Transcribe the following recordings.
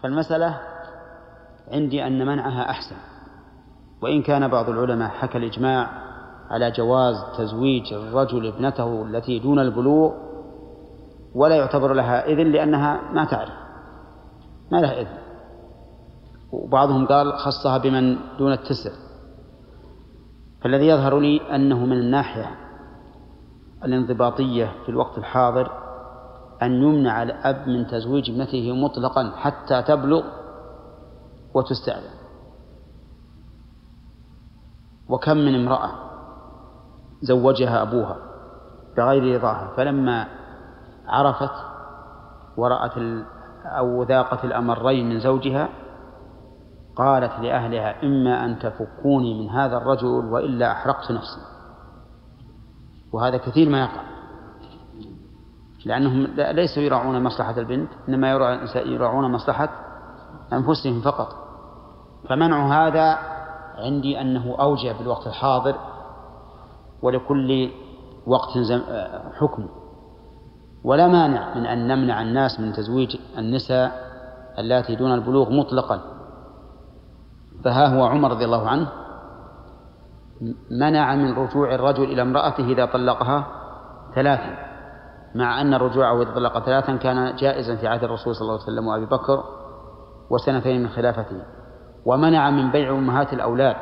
فالمسألة عندي أن منعها أحسن، وإن كان بعض العلماء حكى الإجماع على جواز تزويج الرجل ابنته التي دون البلوغ ولا يعتبر لها إذن لأنها ما تعرف، ما لها إذن، وبعضهم قال خصها بمن دون التسع. فالذي يظهر لي أنه من الناحية الانضباطية في الوقت الحاضر أن يمنع الأب من تزويج ابنته مطلقا حتى تبلغ وتستأذن. وكم من امرأة زوجها أبوها بغير رضاها، فلما عرفت ورأت أو ذاقت الأمرين من زوجها قالت لأهلها إما أن تفكوني من هذا الرجل وإلا أحرقت نفسي. وهذا كثير ما يقع، لأنهم ليسوا يراعون مصلحة البنت، إنما يراعون مصلحة أنفسهم فقط. فمنع هذا عندي أنه أوجب بالوقت الحاضر، ولكل وقت حكم. ولا مانع من أن نمنع الناس من تزويج النساء اللاتي دون البلوغ مطلقا. فها هو عمر رضي الله عنه منع من رجوع الرجل إلى امرأته إذا طلقها 3، مع أن رجوعه إذا طلق 3 كان جائزا في عهد الرسول صلى الله عليه وسلم وأبي بكر وسنتين من خلافته. ومنع من بيع أمهات الأولاد،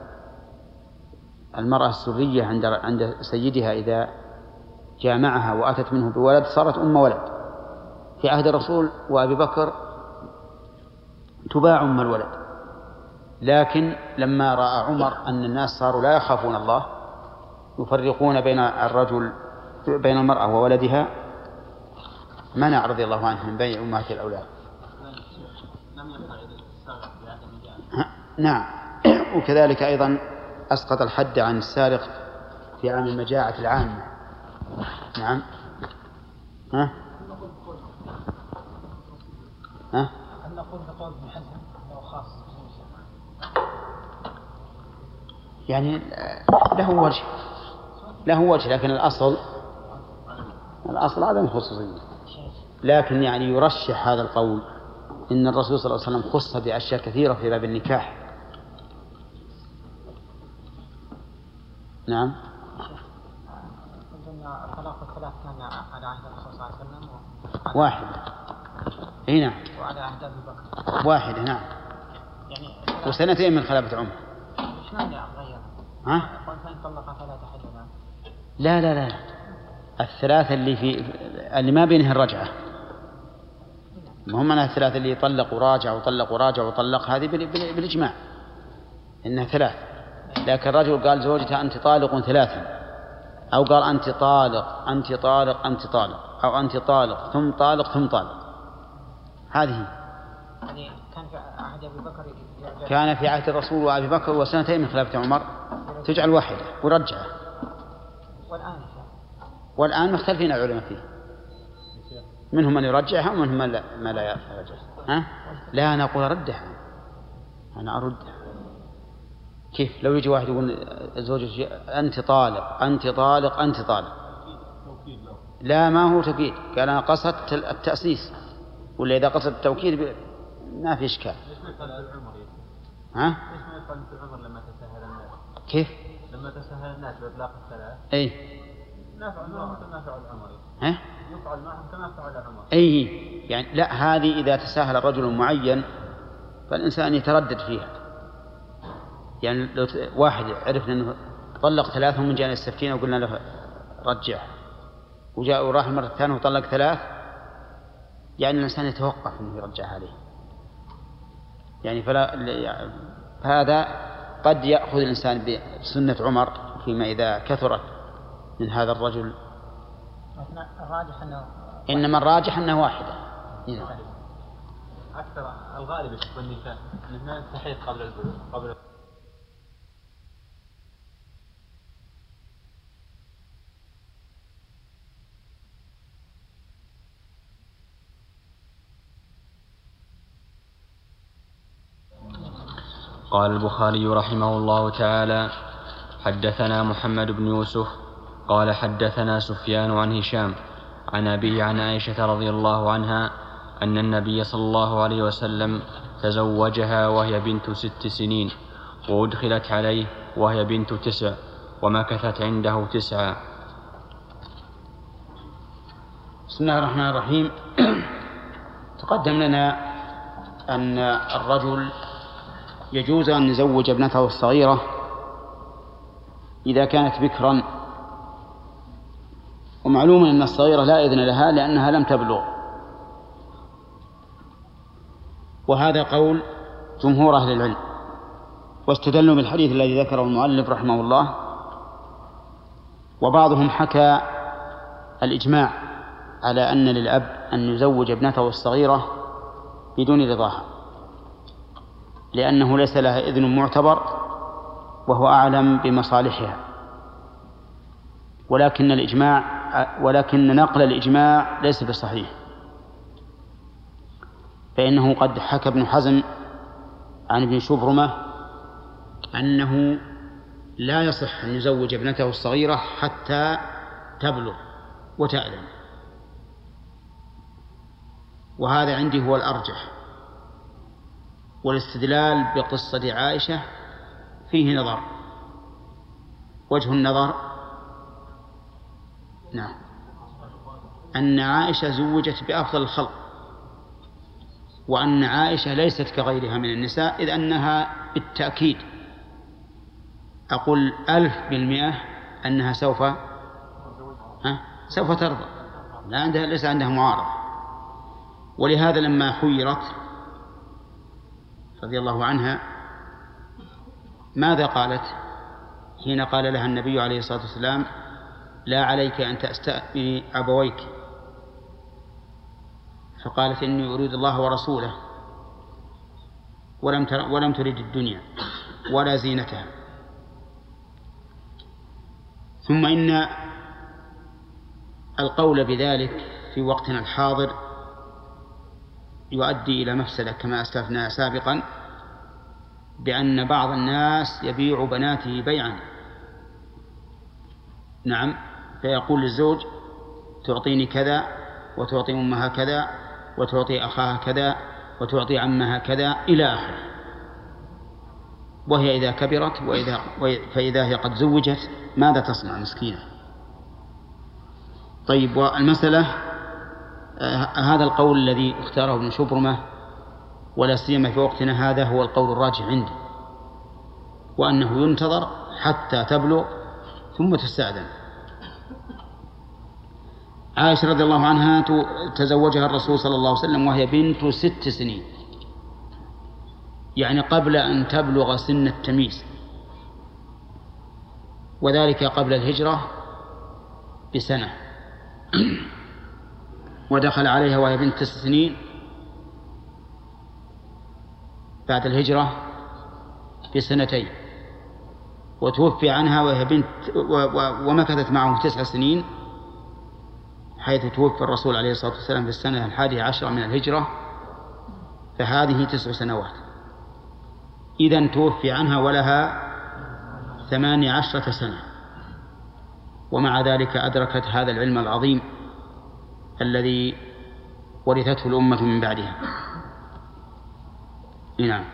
المرأة السرية عند سيدها إذا جامعها وأتت منه بولد صارت أم ولد. في عهد الرسول وأبي بكر تباع أم الولد، لكن لما رأى عمر أن الناس صاروا لا يخافون الله يفرقون بين المرأة وولدها منع رضي الله عنه من بيع أمهات الأولاد. نعم. وكذلك أيضا أسقط الحد عن السارق في عام المجاعة العامة. نعم. هل نقول بقول ابن حزم أنه خاص؟ يعني له وجه، لكن الأصل عدم الخصوصية. لكن يعني يرشح هذا القول إن الرسول صلى الله عليه وسلم خص بأشياء كثيرة في باب النكاح. نعم. الطلاق الثلاث كان على عهد الرسول صلى الله عليه وسلم واحدة. نعم. وعلى عهد أبي بكر واحدة. نعم. يعني وسنتين من خلافة عمر. إيش معنى غير؟ قال فإن طلق فلا تحل له. لا الثلاثة اللي ما بينها الرجعة، هم أنها الثلاثة اللي يطلق وراجع وطلق وراجع وطلق، هذه بالإجماع إنها 3. لكن الرجل قال زوجته أنت طالق 3، أو قال أنت طالق أنت طالق أنت طالق، أو أنت طالق ثم طالق ثم طالق. هذه يعني كان في عهد أبي بكر، كان في عهد الرسول وأبي بكر وسنتين من خلافة عمر تجعل واحدة ورجعه. والآن مختلفين العلماء فيه، منهم من يرجعها ومنهم ما لا يرجعها. لا أنا أقول أردها، أنا أردها. كيف لو يجي واحد يقول زوجته أنت طالق أنت طالق أنت طالق؟ لا ما هو توكيد، قال أنا قصدت التأسيس، ولا إذا قصد التوكيد ما في إشكال. كيف لما تسهل الناس بإطلاق الثلاث نفعل معهم كما فعل عمر، يفعل معهم كما فعل عمر. يعني لا، هذه إذا تساهل الرجل معين فالإنسان يتردد فيها. يعني لو واحد عرفنا أنه طلق 3 ومن جاءنا السفتين وقلنا له رجع، وجاء وراح المرة الثانية وطلق 3، يعني الإنسان يتوقف أنه يرجع عليه. يعني هذا قد يأخذ الإنسان بسنة عمر فيما إذا كثرت من هذا الرجل. الراجح إنما الراجح أنه واحدة. أكثر الغالب في النكاح أنه تحيط قبل البلوغ. قال البخاري رحمه الله تعالى: حدثنا محمد بن يوسف قال حدثنا سفيان عن هشام عن أبيه عن عائشة رضي الله عنها أن النبي صلى الله عليه وسلم تزوجها وهي بنت 6 سنين، وأدخلت عليه وهي بنت 9، ومكثت عنده 9. بسم الله الرحمن الرحيم. تقدم لنا أن الرجل يجوز أن يزوج ابنته الصغيرة إذا كانت بكرا، ومعلوم أن الصغيرة لا إذن لها لأنها لم تبلغ، وهذا قول جمهور أهل العلم، واستدلوا بالحديث الذي ذكره المؤلف رحمه الله. وبعضهم حكى الإجماع على أن للأب أن يزوج ابنته الصغيرة بدون رضاها، لأنه ليس لها إذن معتبر وهو أعلم بمصالحها، ولكن نقل الإجماع ليس بصحيح، فإنه قد حكى ابن حزم عن ابن شبرمة أنه لا يصح أن يزوج ابنته الصغيرة حتى تبلغ وتأذن، وهذا عندي هو الأرجح. والاستدلال بقصة عائشة فيه نظر. وجه النظر نعم أن عائشة زوجت بأفضل الخلق، وأن عائشة ليست كغيرها من النساء، إذ أنها بالتأكيد أقول 1000% أنها سوف ترضى، ليس عندها معارضة. ولهذا لما خيرت رضي الله عنها ماذا قالت حين قال لها النبي عليه الصلاة والسلام: لا عليك أن تستأذني أبويك؟ فقالت: إني أريد الله ورسوله، ولم تريد الدنيا ولا زينتها. ثم إن القول بذلك في وقتنا الحاضر يؤدي إلى مفسدة كما أسلفنا سابقا، بأن بعض الناس يبيع بناته بيعا. نعم، فيقول للزوج: تعطيني كذا، وتعطي أمها كذا، وتعطي أخاها كذا، وتعطي عمها كذا إلى آخره. وهي إذا كبرت فإذا هي قد زوجت ماذا تصنع مسكينة؟ طيب، والمسألة هذا القول الذي اختاره ابن شبرمة ولا سيما في وقتنا هذا هو القول الراجح عندي، وأنه ينتظر حتى تبلغ ثم تستأذن. عائشة رضي الله عنها تزوجها الرسول صلى الله عليه وسلم وهي بنت 6 سنين، يعني قبل أن تبلغ سن التمييز، وذلك قبل الهجرة ب1 سنة. ودخل عليها وهي بنت 9 سنين بعد الهجرة ب2 وتوفي عنها وهي بنت ومكثت معه 9 سنين، حيث توفى الرسول عليه الصلاة والسلام في السنة 11 من الهجرة، فهذه 9 سنوات. إذن توفي عنها ولها 18 سنة، ومع ذلك أدركت هذا العلم العظيم الذي ورثته الأمة من بعدها. نعم.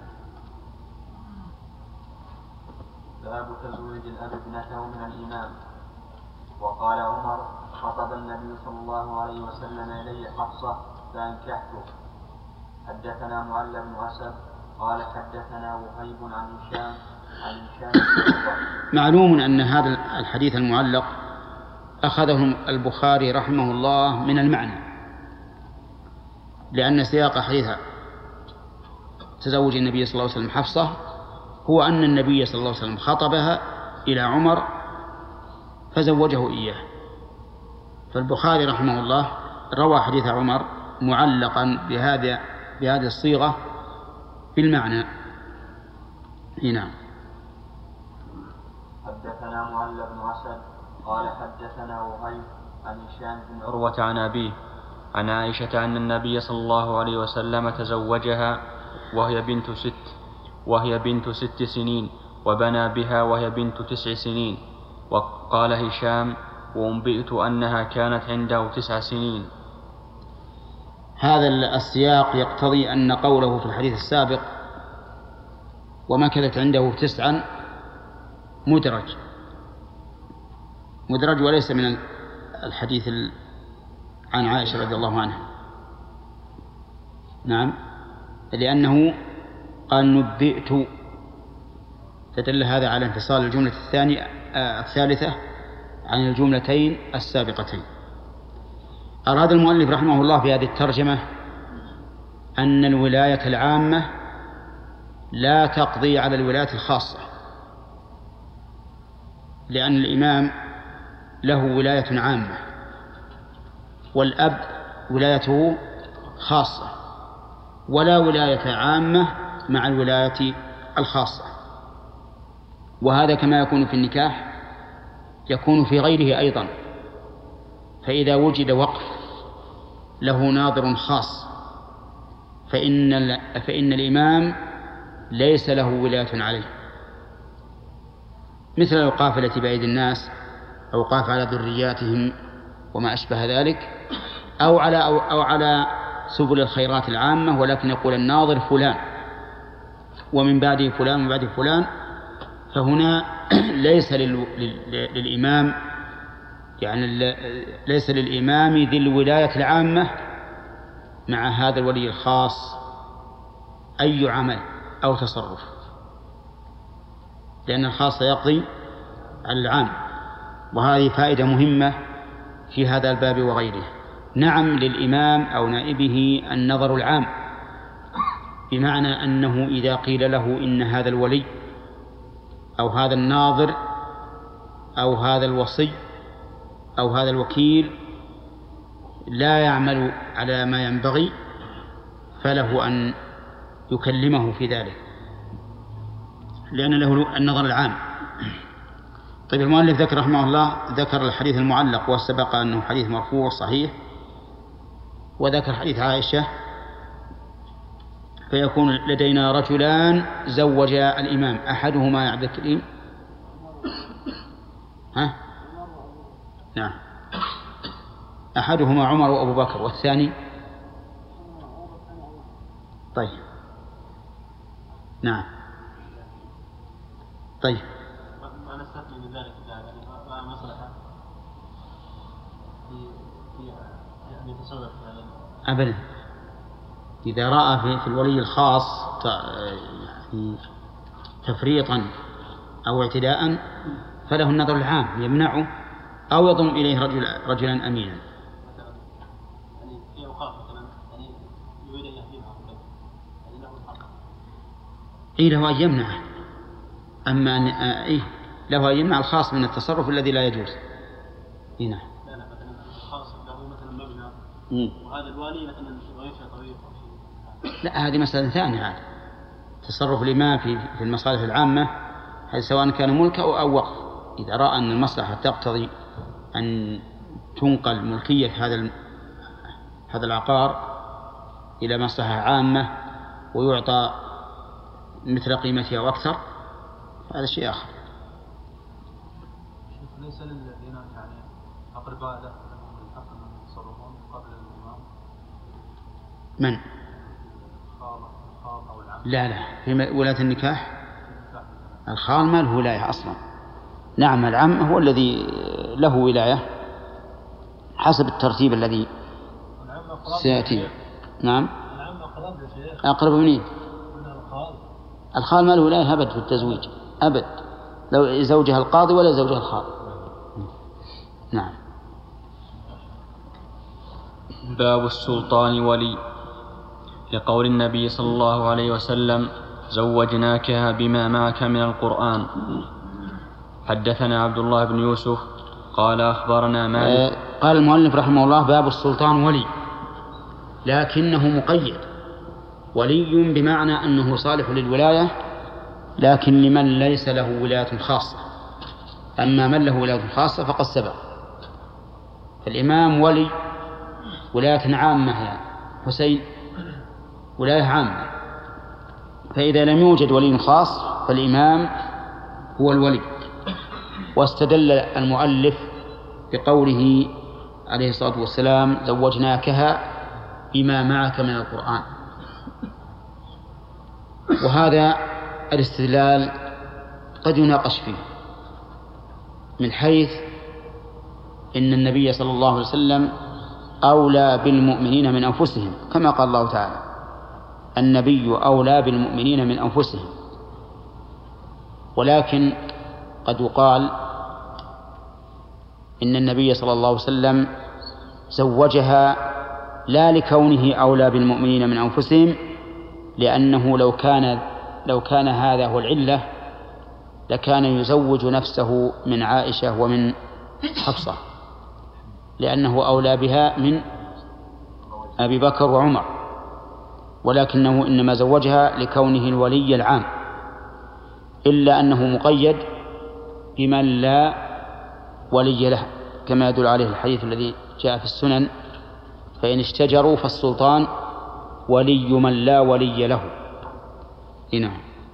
باب تزويج الأب ابنته من الإمام. وقال عمر: خطب النبي صلى الله عليه وسلم إلي حفصة فأنكحته. حدثنا معل بن أسد قال حدثنا وهيب عن هشام معلوم أن هذا الحديث المعلق أخذه البخاري رحمه الله من المعنى، لأن سياق حديث تزوج النبي صلى الله عليه وسلم حفصة هو أن النبي صلى الله عليه وسلم خطبها إلى عمر فزوجه إياه، فالبخاري رحمه الله روى حديث عمر معلقا بهذه الصيغة بالمعنى. نعم. حدثنا معل بن أسد قال حدثنا وهيب عن هشام بن عروة عن أبيه عن عائشة أن النبي صلى الله عليه وسلم تزوجها وهي بنت 6 سنين، وبنى بها وهي بنت 9 سنين. وقال هشام: وأنبئت أنها كانت عنده 9 سنين. هذا السياق يقتضي أن قوله في الحديث السابق ومكثت عنده 9 مدرج وليس من الحديث عن عائشة رضي الله عنها. نعم، لأنه قال نبئت، فدل هذا على انفصال الجملة الثالثة عن الجملتين السابقتين. أراد المؤلف رحمه الله في هذه الترجمة أن الولاية العامة لا تقضي على الولاية الخاصة، لأن الإمام له ولاية عامة والأب ولايته خاصة، ولا ولاية عامة مع الولاية الخاصة. وهذا كما يكون في النكاح يكون في غيره أيضا. فإذا وجد وقف له ناظر خاص فإن الإمام ليس له ولاية عليه، مثل القافلة بأيدي الناس أو قاف على ذرياتهم وما أشبه ذلك، أو على سبل الخيرات العامة، ولكن يقول الناظر فلان ومن بعده فلان ومن بعده فلان. فهنا ليس للإمام ليس للإمام ذي الولاية العامة مع هذا الولي الخاص أي عمل أو تصرف، لأن الخاص يقضي على العام. وهذه فائدة مهمة في هذا الباب وغيره. نعم، للإمام أو نائبه النظر العام، بمعنى أنه إذا قيل له إن هذا الولي أو هذا الناظر أو هذا الوصي أو هذا الوكيل لا يعمل على ما ينبغي فله أن يكلمه في ذلك، لأن له النظر العام. طيب، المؤلف ذكر رحمه الله ذكر الحديث المعلق وسبق أنه حديث مرفوع صحيح، وذكر حديث عائشة، فيكون لدينا رجلان زوجا الإمام، أحدهما يا عبد الكريم نعم، أحدهما عمر وأبو بكر والثاني طيب نعم طيب. ما نستثني من ذلك ما مصلحة في تصور أبدا. إذا رأى في الولي الخاص تفريطا أو اعتداء فله النظر العام يمنعه أو يضم إليه رجلا أمينا. يعني في أوقات مثلا يعني يريد أن يهدمها يعني له الحق له أن يمنعه، أما أن له أن يمنع الخاص من التصرف الذي لا يجوز. هنا لا مثلا الخاص له مثلا مبنى وهذا الوالي مثلا يمشي طريق أو شيء، لا، هذه مسألة ثانية. هذا تصرف الإمام في المصالح العامة، هذا سواء كان ملك أو وقف. إذا رأى أن المصلحة تقتضي أن تنقل ملكية هذا العقار إلى مصلحة عامة ويعطى مثل قيمته أو أكثر، هذا شيء آخر. ليس للذين يعني أقرباء له الحق أن يتصرفون قبل الإمام؟ من؟ الخال أو العم؟ لا، في ولاية النكاح الخال ما له ولاية أصلا. نعم، العم هو الذي له ولاية حسب الترتيب الذي سيأتي. نعم، العم أقرب يا شيخ. أقرب منين؟ الخال ما له ولاية أبد في التزويج، أبد، لو زوجها القاضي ولا زوجها الخال. نعم. باب السلطان ولي، لقول النبي صلى الله عليه وسلم زوجناكها بما معك من القرآن. حدثنا عبد الله بن يوسف قال أخبرنا مالك. قال المؤلف رحمه الله باب السلطان ولي، لكنه مقيد. ولي بمعنى أنه صالح للولاية لكن لمن ليس له ولاية خاصة. أما من له ولاية خاصة فقد سبق. فالإمام ولي ولاية عامة، يعني حسين ولاية عامة. فإذا لم يوجد ولي خاص فالإمام هو الولي. واستدل المؤلف بقوله عليه الصلاة والسلام زوجناكها بما معك من القرآن. وهذا الاستدلال قد يناقش فيه من حيث إن النبي صلى الله عليه وسلم أولى بالمؤمنين من أنفسهم، كما قال الله تعالى: النبي أولى بالمؤمنين من أنفسهم. ولكن قد يقال إن النبي صلى الله عليه وسلم زوجها لا لكونه أولى بالمؤمنين من أنفسهم، لأنه لو كان هذا هو العلة لكان يزوج نفسه من عائشة ومن حفصة، لأنه أولى بها من أبي بكر وعمر، ولكنه إنما زوجها لكونه الولي العام، إلا أنه مقيد بمن لا ولي له، كما يدل عليه الحديث الذي جاء في السنن: فإن اشتجروا فالسلطان ولي من لا ولي له. هنا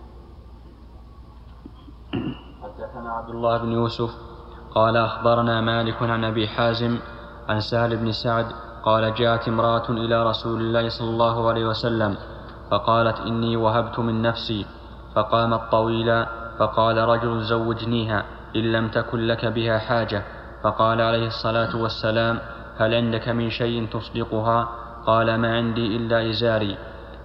حدثنا عبد الله بن يوسف قال أخبرنا مالك عن أبي حازم عن سهل بن سعد قال: جاءت امرأة إلى رسول الله صلى الله عليه وسلم فقالت: إني وهبت من نفسي. فقامت طويلا فقال رجل: زوجنيها إن لم تكن لك بها حاجة. فقال عليه الصلاة والسلام: هل عندك من شيء تصدقها؟ قال: ما عندي إلا إزاري.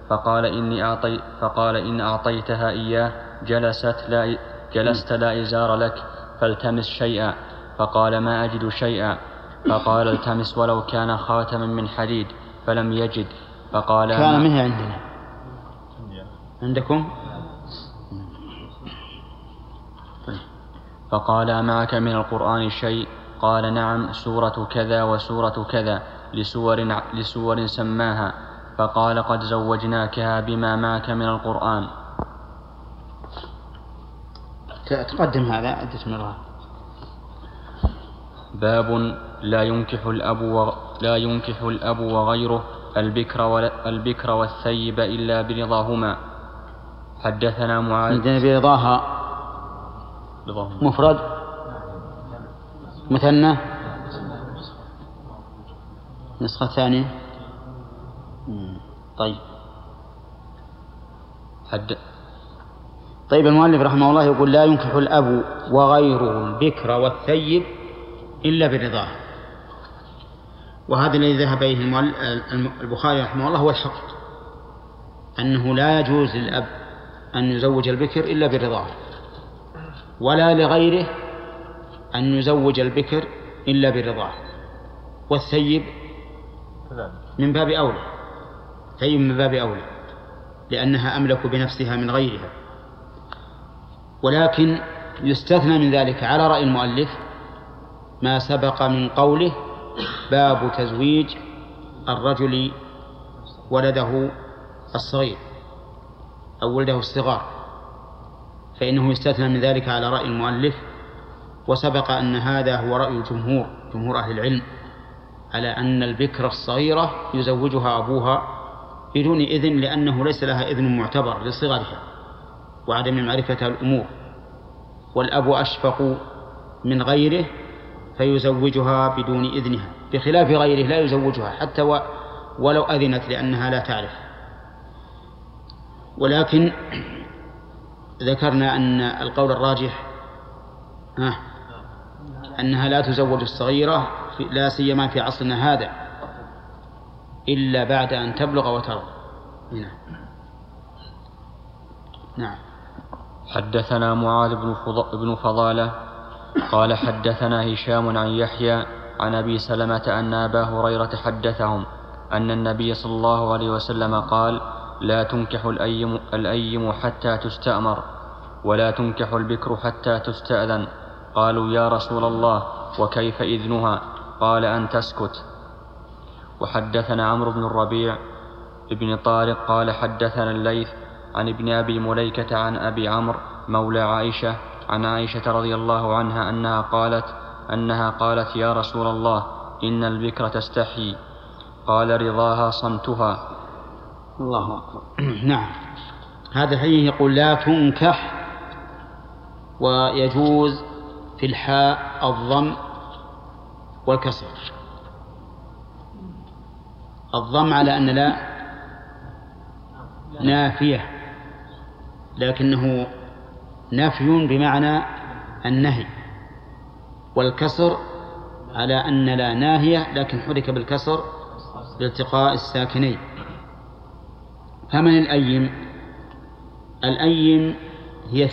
فقال: إن أعطيتها إياه جلست لا إزار لك، فالتمس شيئا. فقال: ما أجد شيئا. فقال: التمس ولو كان خاتما من حديد، فلم يجد. فقال: كان منها عندنا، عندكم؟ فقال: معك من القرآن شيء؟ قال: نعم، سورة كذا وسورة كذا، لسور سماها. فقال: قد زوجناكها بما معك من القرآن. تقدم هذا عدة مرات. باب لا ينكح الأب وغيره البكر والثيب إلا برضاهما. حدثنا معاذ. عندنا برضاها مفرد مثنى نسخة ثانية. طيب المؤلف رحمه الله يقول: لا ينكح الأب وغيره البكر والثيب إلا برضاه. وهذا الذي ذهب إليه البخاري رحمه الله هو الحق، أنه لا يجوز للأب أن يزوج البكر إلا برضاه، ولا لغيره أن يزوج البكر إلا برضاه. والثيب من باب أولى، ثيب من باب أولى، لأنها أملك بنفسها من غيرها. ولكن يستثنى من ذلك على رأي المؤلف ما سبق من قوله: باب تزويج الرجل ولده الصغير أو ولده الصغار، فإنه يستثنى من ذلك على رأي المؤلف. وسبق أن هذا هو رأي جمهور أهل العلم، على أن البكر الصغيرة يزوجها أبوها بدون إذن، لأنه ليس لها إذن معتبر لصغرها وعدم معرفتها الأمور، والأب أشفق من غيره فيزوجها بدون إذنها، بخلاف غيره لا يزوجها حتى ولو أذنت، لأنها لا تعرف. ولكن ذكرنا أن القول الراجح أنها لا تزوج الصغيرة، لا سيما في عصرنا هذا، إلا بعد أن تبلغ وترضى. نعم. حدثنا معاذ بن فضالة قال: حدثنا هشام عن يحيى عن أبي سلمة أن أبا هريرة حدثهم أن النبي صلى الله عليه وسلم قال: لا تنكح الأيم حتى تستأمر، ولا تنكح البكر حتى تستأذن. قالوا: يا رسول الله، وكيف إذنها؟ قال: أن تسكت. وحدثنا عمرو بن الربيع ابن طارق قال: حدثنا الليث عن ابن أبي مليكة عن أبي عمرو مولى عائشة عن عائشة رضي الله عنها أنها قالت: يا رسول الله، إن البكر تستحي. قال: رضاها صمتها. الله أكبر. نعم. هذا الحديث يقول: لا تنكح، ويجوز في الحاء الضم والكسر. الضم على أن لا نافية، لكنه نفي بمعنى النهي، والكسر على أن لا ناهية لكن حرك بالكسر بالتقاء الساكنين. فمن الأيم؟ الأيم هي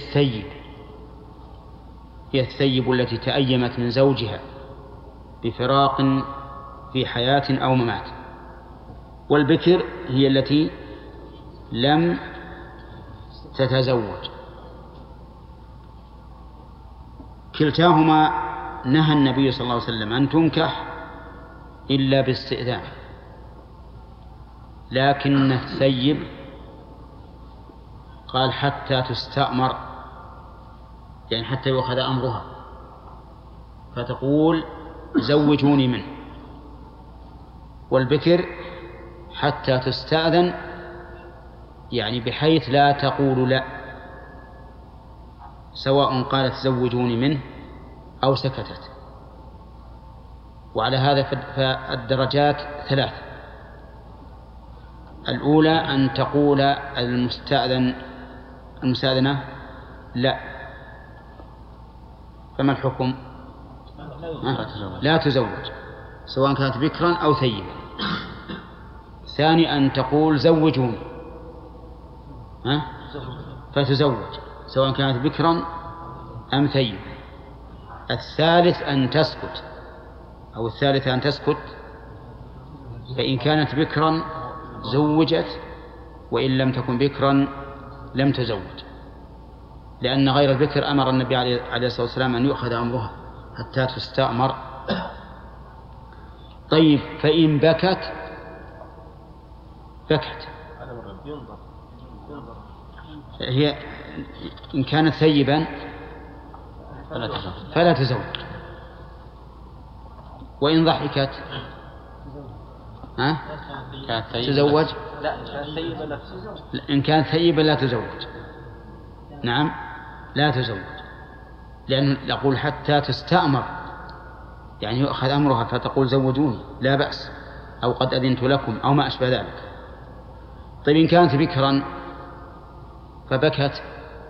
الثيب التي تأيمت من زوجها بفراق في حياة أو ممات، والبكر هي التي لم تتزوج. كلتاهما نهى النبي صلى الله عليه وسلم أن تنكح إلا باستئذان، لكن الثيب قال حتى تستأمر، يعني حتى يؤخذ أمرها، فتقول زوجوني منه. والبكر حتى تستأذن، يعني بحيث لا تقول لا، سواء قالت زوجوني منه أو سكتت. وعلى هذا فالدرجات ثلاث: الأولى أن تقول المستأذنة لا، فما الحكم؟ لا تزوج سواء كانت بكرا أو ثيبا. ثاني أن تقول زوجوني، فتزوج سواء كانت بكرا أم ثيبا. الثالث أن تسكت، أو الثالثة أن تسكت، فإن كانت بكرا زوجت، وإن لم تكن بكرا لم تزوج، لأن غير البكر أمر النبي عليه الصلاة والسلام أن يؤخذ أمرها حتى تستأمر. طيب فإن بكت هي إن كانت ثيبا فلا تزوج، وإن ضحكت تزوج. إن كانت ثيبا لا تزوج، نعم لا تزوج، لأنه يقول حتى تستأمر، يعني يؤخذ أمرها فتقول زوجوني لا بأس، أو قد أذنت لكم، أو ما أشبه ذلك. طيب إن كانت بكرا فبكت،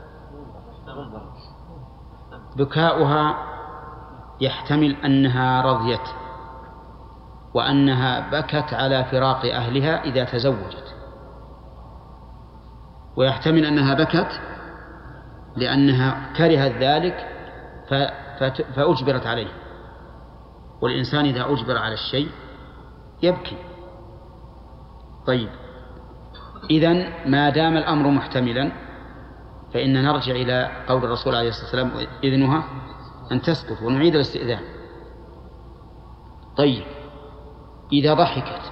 بكاؤها يحتمل أنها رضيت، وأنها بكت على فراق أهلها إذا تزوجت، ويحتمل أنها بكت لأنها كرهت ذلك فأجبرت عليه، والإنسان إذا أجبر على الشيء يبكي. طيب إذن ما دام الأمر محتملا فإن نرجع إلى قول الرسول عليه الصلاة والسلام إذنها أن تسكت، ونعيد الاستئذان. طيب إذا ضحكت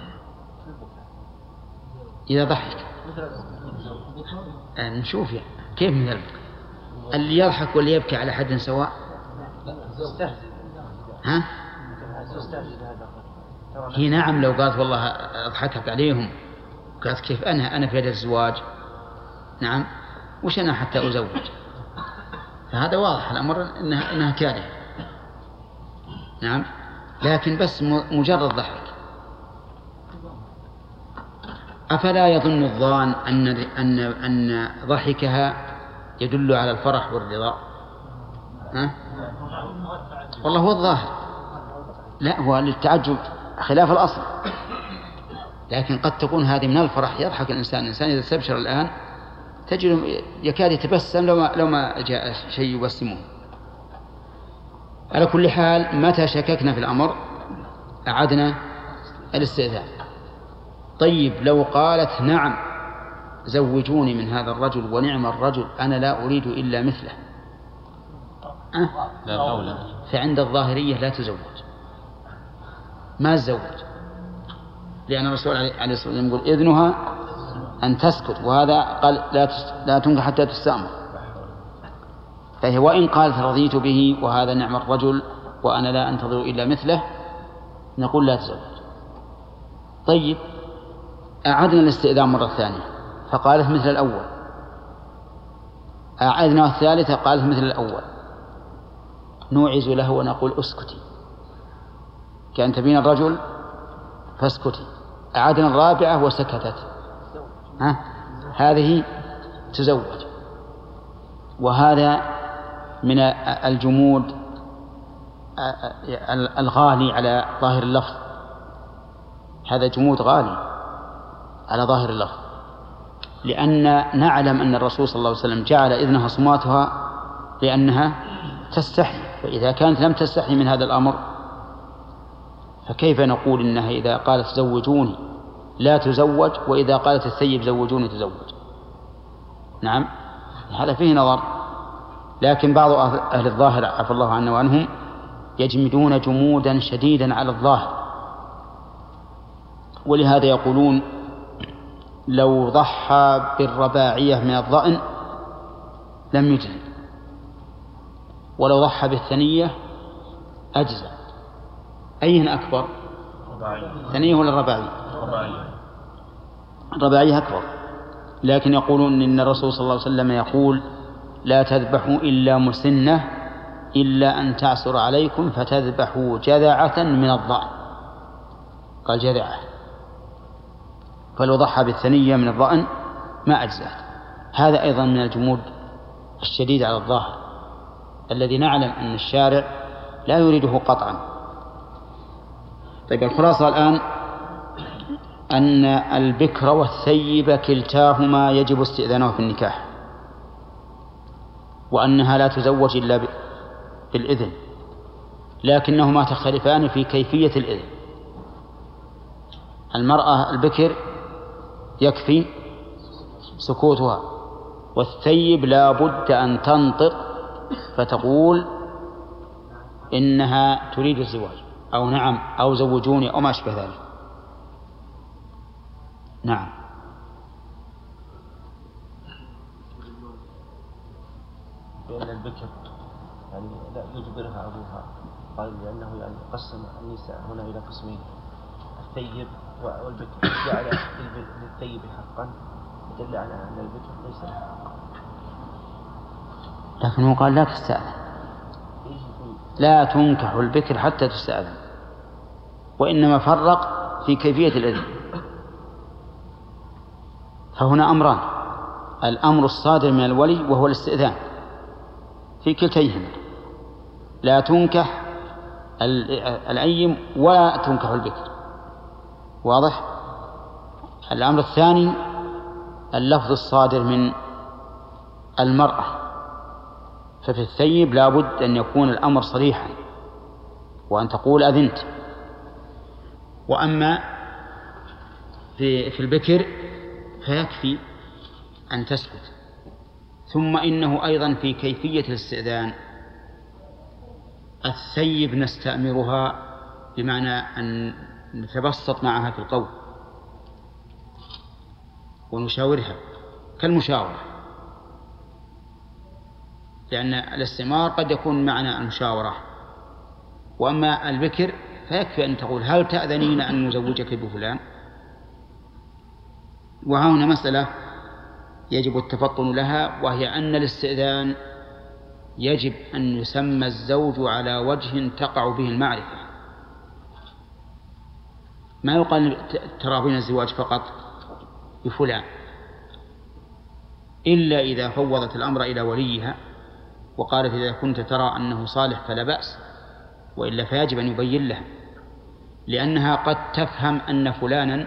نشوف يعني كيف من ذلك، اللي يضحك واللي يبكي على حد سواء؟ هي نعم، لو قالت والله أضحكك عليهم، قالت كيف أنا في هذا الزواج، نعم وش أنا حتى أزوج، فهذا واضح الأمر إنها كارهة، نعم، لكن بس مجرد ضحك. أفلا يظن الظان أن ضحكها يدل على الفرح والرضا؟ والله هو الظاهر، لا هو للتعجب خلاف الأصل، لكن قد تكون هذه من الفرح. يضحك الإنسان إذا استبشر الآن تجد يكاد يتبسم لو ما جاء شيء يبسمه. على كل حال متى شككنا في الأمر أعدنا الاستئذان. طيب لو قالت نعم زوجوني من هذا الرجل ونعم الرجل أنا لا أريد إلا مثله، فعند الظاهرية لا تزوج، ما تزوج، لأن الرسول عليه الصلاة والسلام يقول إذنها أن تسكت، وهذا قال لا تنكح حتى تستأمر. فهي وإن قالت رضيت به وهذا نعم الرجل وأنا لا أنتظر إلا مثله، نقول لا تزوج. طيب أعدنا الاستئذان مرة ثانية فقالت مثل الأول، أعدنا الثالثة قالت مثل الأول، نوعز له ونقول اسكتي، كأن تبين الرجل فاسكتي، أعادنا الرابعة وسكتت، هذه تزوج. وهذا من الجمود الغالي على ظاهر اللفظ، هذا جمود غالي على ظاهر اللفظ، لأن نعلم أن الرسول صلى الله عليه وسلم جعل إذنها صماتها لأنها تستحي، فإذا كانت لم تستحي من هذا الأمر فكيف نقول إنها إذا قالت زوجوني لا تزوج، وإذا قالت الثيب زوجوني تزوج؟ نعم، هذا فيه نظر. لكن بعض أهل الظاهر عفى الله عنه وعنهم يجمدون جمودا شديدا على الظاهر، ولهذا يقولون لو ضحى بالرباعية من الضأن لم يجزي، ولو ضحى بالثنية أجزى. أيهن أكبر؟ ثنية ولا الرباعية؟ الرباعية أكبر. لكن يقولون إن الرسول صلى الله عليه وسلم يقول لا تذبحوا إلا مسنة إلا أن تعسر عليكم فتذبحوا جذعة من الضأن، قال جذعة، فلو ضحى بالثنية من الضأن ما أجزأت. هذا أيضا من الجمود الشديد على الظاهر الذي نعلم أن الشارع لا يريده قطعا. طيب، الخلاصة الآن أن البكر والثيب كلتاهما يجب استئذانه في النكاح، وأنها لا تزوج إلا بالإذن، لكنهما تختلفان في كيفية الإذن. المرأة البكر يكفي سكوتها، والثيب لا بد أن تنطق فتقول إنها تريد الزواج أو نعم أو زوجوني أو ما أشبه ذلك. نعم. بأن البكر يعني لا يجبرها أبوها، قال لأنه يعني قسم النساء هنا إلى قسمين، الثيب والبكر، جعل للثيب حقا دل على أن البكر ليس له حق. لكنه قال لا تستأذن، لا تنكح البكر حتى تستأذن، وإنما فرق في كيفية الإذن. فهنا أمران: الأمر الصادر من الولي وهو الاستئذان في كلتيهما، لا تنكح الأيم ولا تنكح البكر، واضح؟ الأمر الثاني اللفظ الصادر من المرأة، ففي الثيب لا بد أن يكون الأمر صريحا وأن تقول أذنت. وأما في البكر فيكفي أن تسكت. ثم إنه أيضا في كيفية الاستئذان الثيب نستأمرها بمعنى أن نتبسط معها في القول ونشاورها كالمشاورة، لأن الاستمار قد يكون معنى المشاورة. وأما البكر فيكفي أن تقول هل تأذنين أن نزوجك بفلان؟ وها هنا مسألة يجب التفطن لها، وهي أن الاستئذان يجب أن يسمى الزوج على وجه تقع به المعرفة، ما يقال ترابين الزواج فقط بفلان، إلا إذا فوضت الأمر إلى وليها وقالت إذا كنت ترى أنه صالح فلا بأس، وإلا فيجب أن يبين لها، لأنها قد تفهم أن فلانا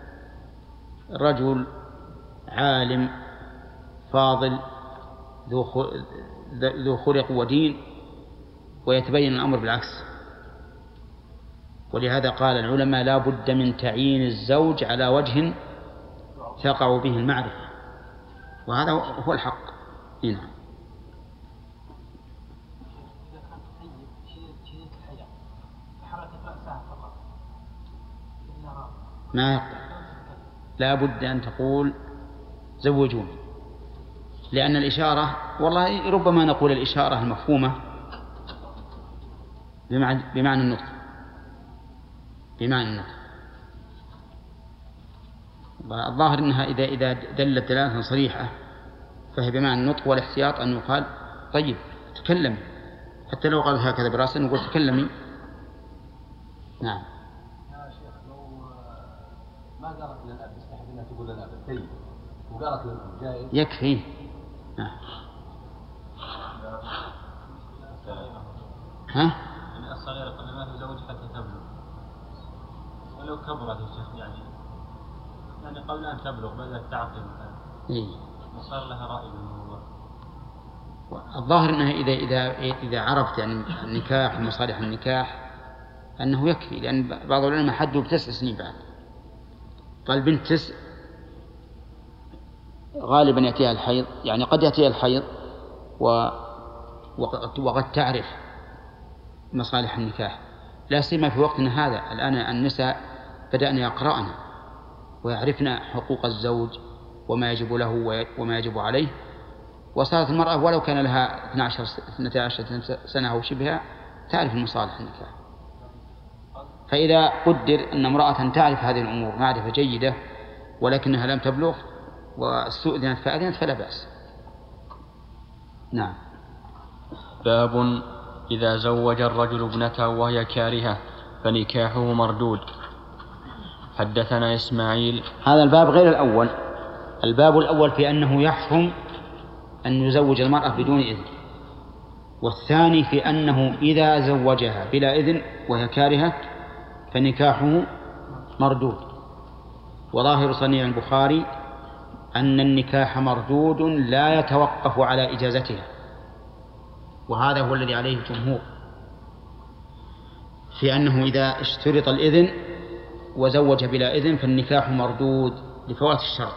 رجل عالم فاضل ذو خلق ودين، ويتبين الأمر بالعكس. ولهذا قال العلماء لا بد من تعيين الزوج على وجه تقع به المعرفة، وهذا هو الحق. هنا ما يقبل، لا بد أن تقول زوجون، لأن الإشارة والله ربما نقول الإشارة المفهومة بمعنى النطق، الظاهر أنها إذا دلت دلالة صريحة فهي بمعنى النطق، والاحتياط أن يقال طيب تكلمي، حتى لو قال هكذا برأسه نقول تكلمي. نعم. يا شيخ لو ما قالت للأب استحب أنها تقول للأب الثيب وقالت للأم جائز يكفي. ها؟ يعني الصغيرة قبل ما تزوج حتى تبلغ ولو كبرت يعني قبل أن تبلغ بدأت تعقل وصار لها رأي بالموضوع. الظاهر أنه إذا عرفت يعني النكاح ومصالح النكاح أنه يكفي، لأن بعض العلماء حدوا ب9 سنين بعد. فالبنت غالبا يأتيها الحيض، يعني قد يأتيها الحيض وقد تعرف مصالح النكاح، لا سيما في وقتنا هذا. الآن النساء بدأن يقرأن ويعرفن حقوق الزوج وما يجب له وما يجب عليه، وصارت المرأة ولو كان لها 12 سنة أو شبهها تعرف مصالح النكاح. فإذا قدر أن امرأة تعرف هذه الأمور معرفة جيدة ولكنها لم تبلغ واستؤذنت فأذنت فلا بأس. نعم. باب إذا زوج الرجل ابنته وهي كارهة فنكاحه مردود. حدثنا إسماعيل. هذا الباب غير الأول. الباب الأول في أنه يحرم أن يزوج المرأة بدون إذن، والثاني في أنه إذا زوجها بلا إذن وهي كارهة فنكاحه مردود. وظاهر صنيع البخاري أن النكاح مردود لا يتوقف على إجازتها، وهذا هو الذي عليه الجمهور في أنه إذا اشترط الإذن وزوج بلا إذن فالنكاح مردود لفوات الشرط.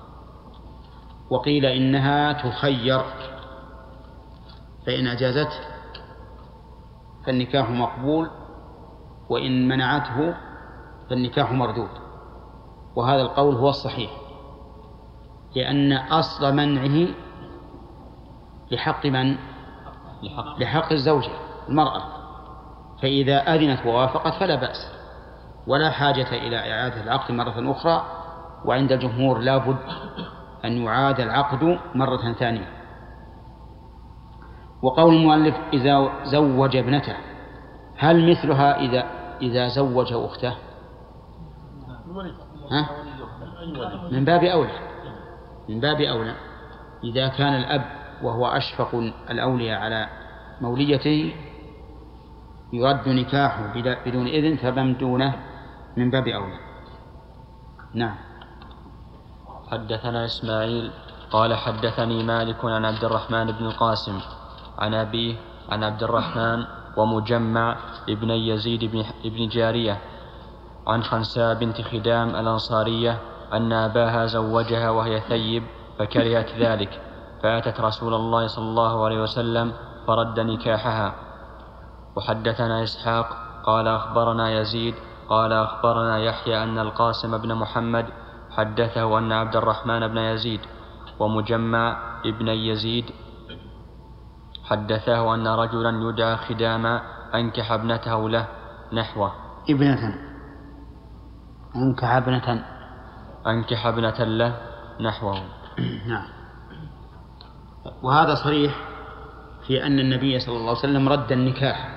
وقيل إنها تخير، فإن أجازته فالنكاح مقبول وإن منعته فالنكاح مردود. وهذا القول هو الصحيح، لأن أصل منعه لحق من؟ لحق الزوجة المرأة، فإذا أذنت ووافقت فلا بأس ولا حاجة إلى إعادة العقد مرة أخرى. وعند الجمهور لا بد أن يعاد العقد مرة ثانية. وقول المؤلف إذا زوج ابنته، هل مثلها إذا زوج أخته؟ من باب أولى إذا كان الأب وهو أشفق الأولياء على موليته يرد نكاحه بدون إذن فمن دونه من باب أولى. نعم. حدثنا إسماعيل قال حدثني مالك عن عبد الرحمن بن القاسم عن أبيه عن عبد الرحمن ومجمع ابن يزيد بن جارية عن خنساء بنت خدام الأنصارية أن أباها زوجها وهي ثيب فكرهت ذلك فأتت رسول الله صلى الله عليه وسلم فرد نكاحها. وحدثنا إسحاق قال أخبرنا يزيد قال أخبرنا يحيى أن القاسم بن محمد حدثه أن عبد الرحمن بن يزيد ومجمع ابن يزيد حدثه أن رجلا يدعى خداما أنكح ابنته له نحوه. أنكح ابنة له نحوه. نعم. وهذا صريح في أن النبي صلى الله عليه وسلم رد النكاح،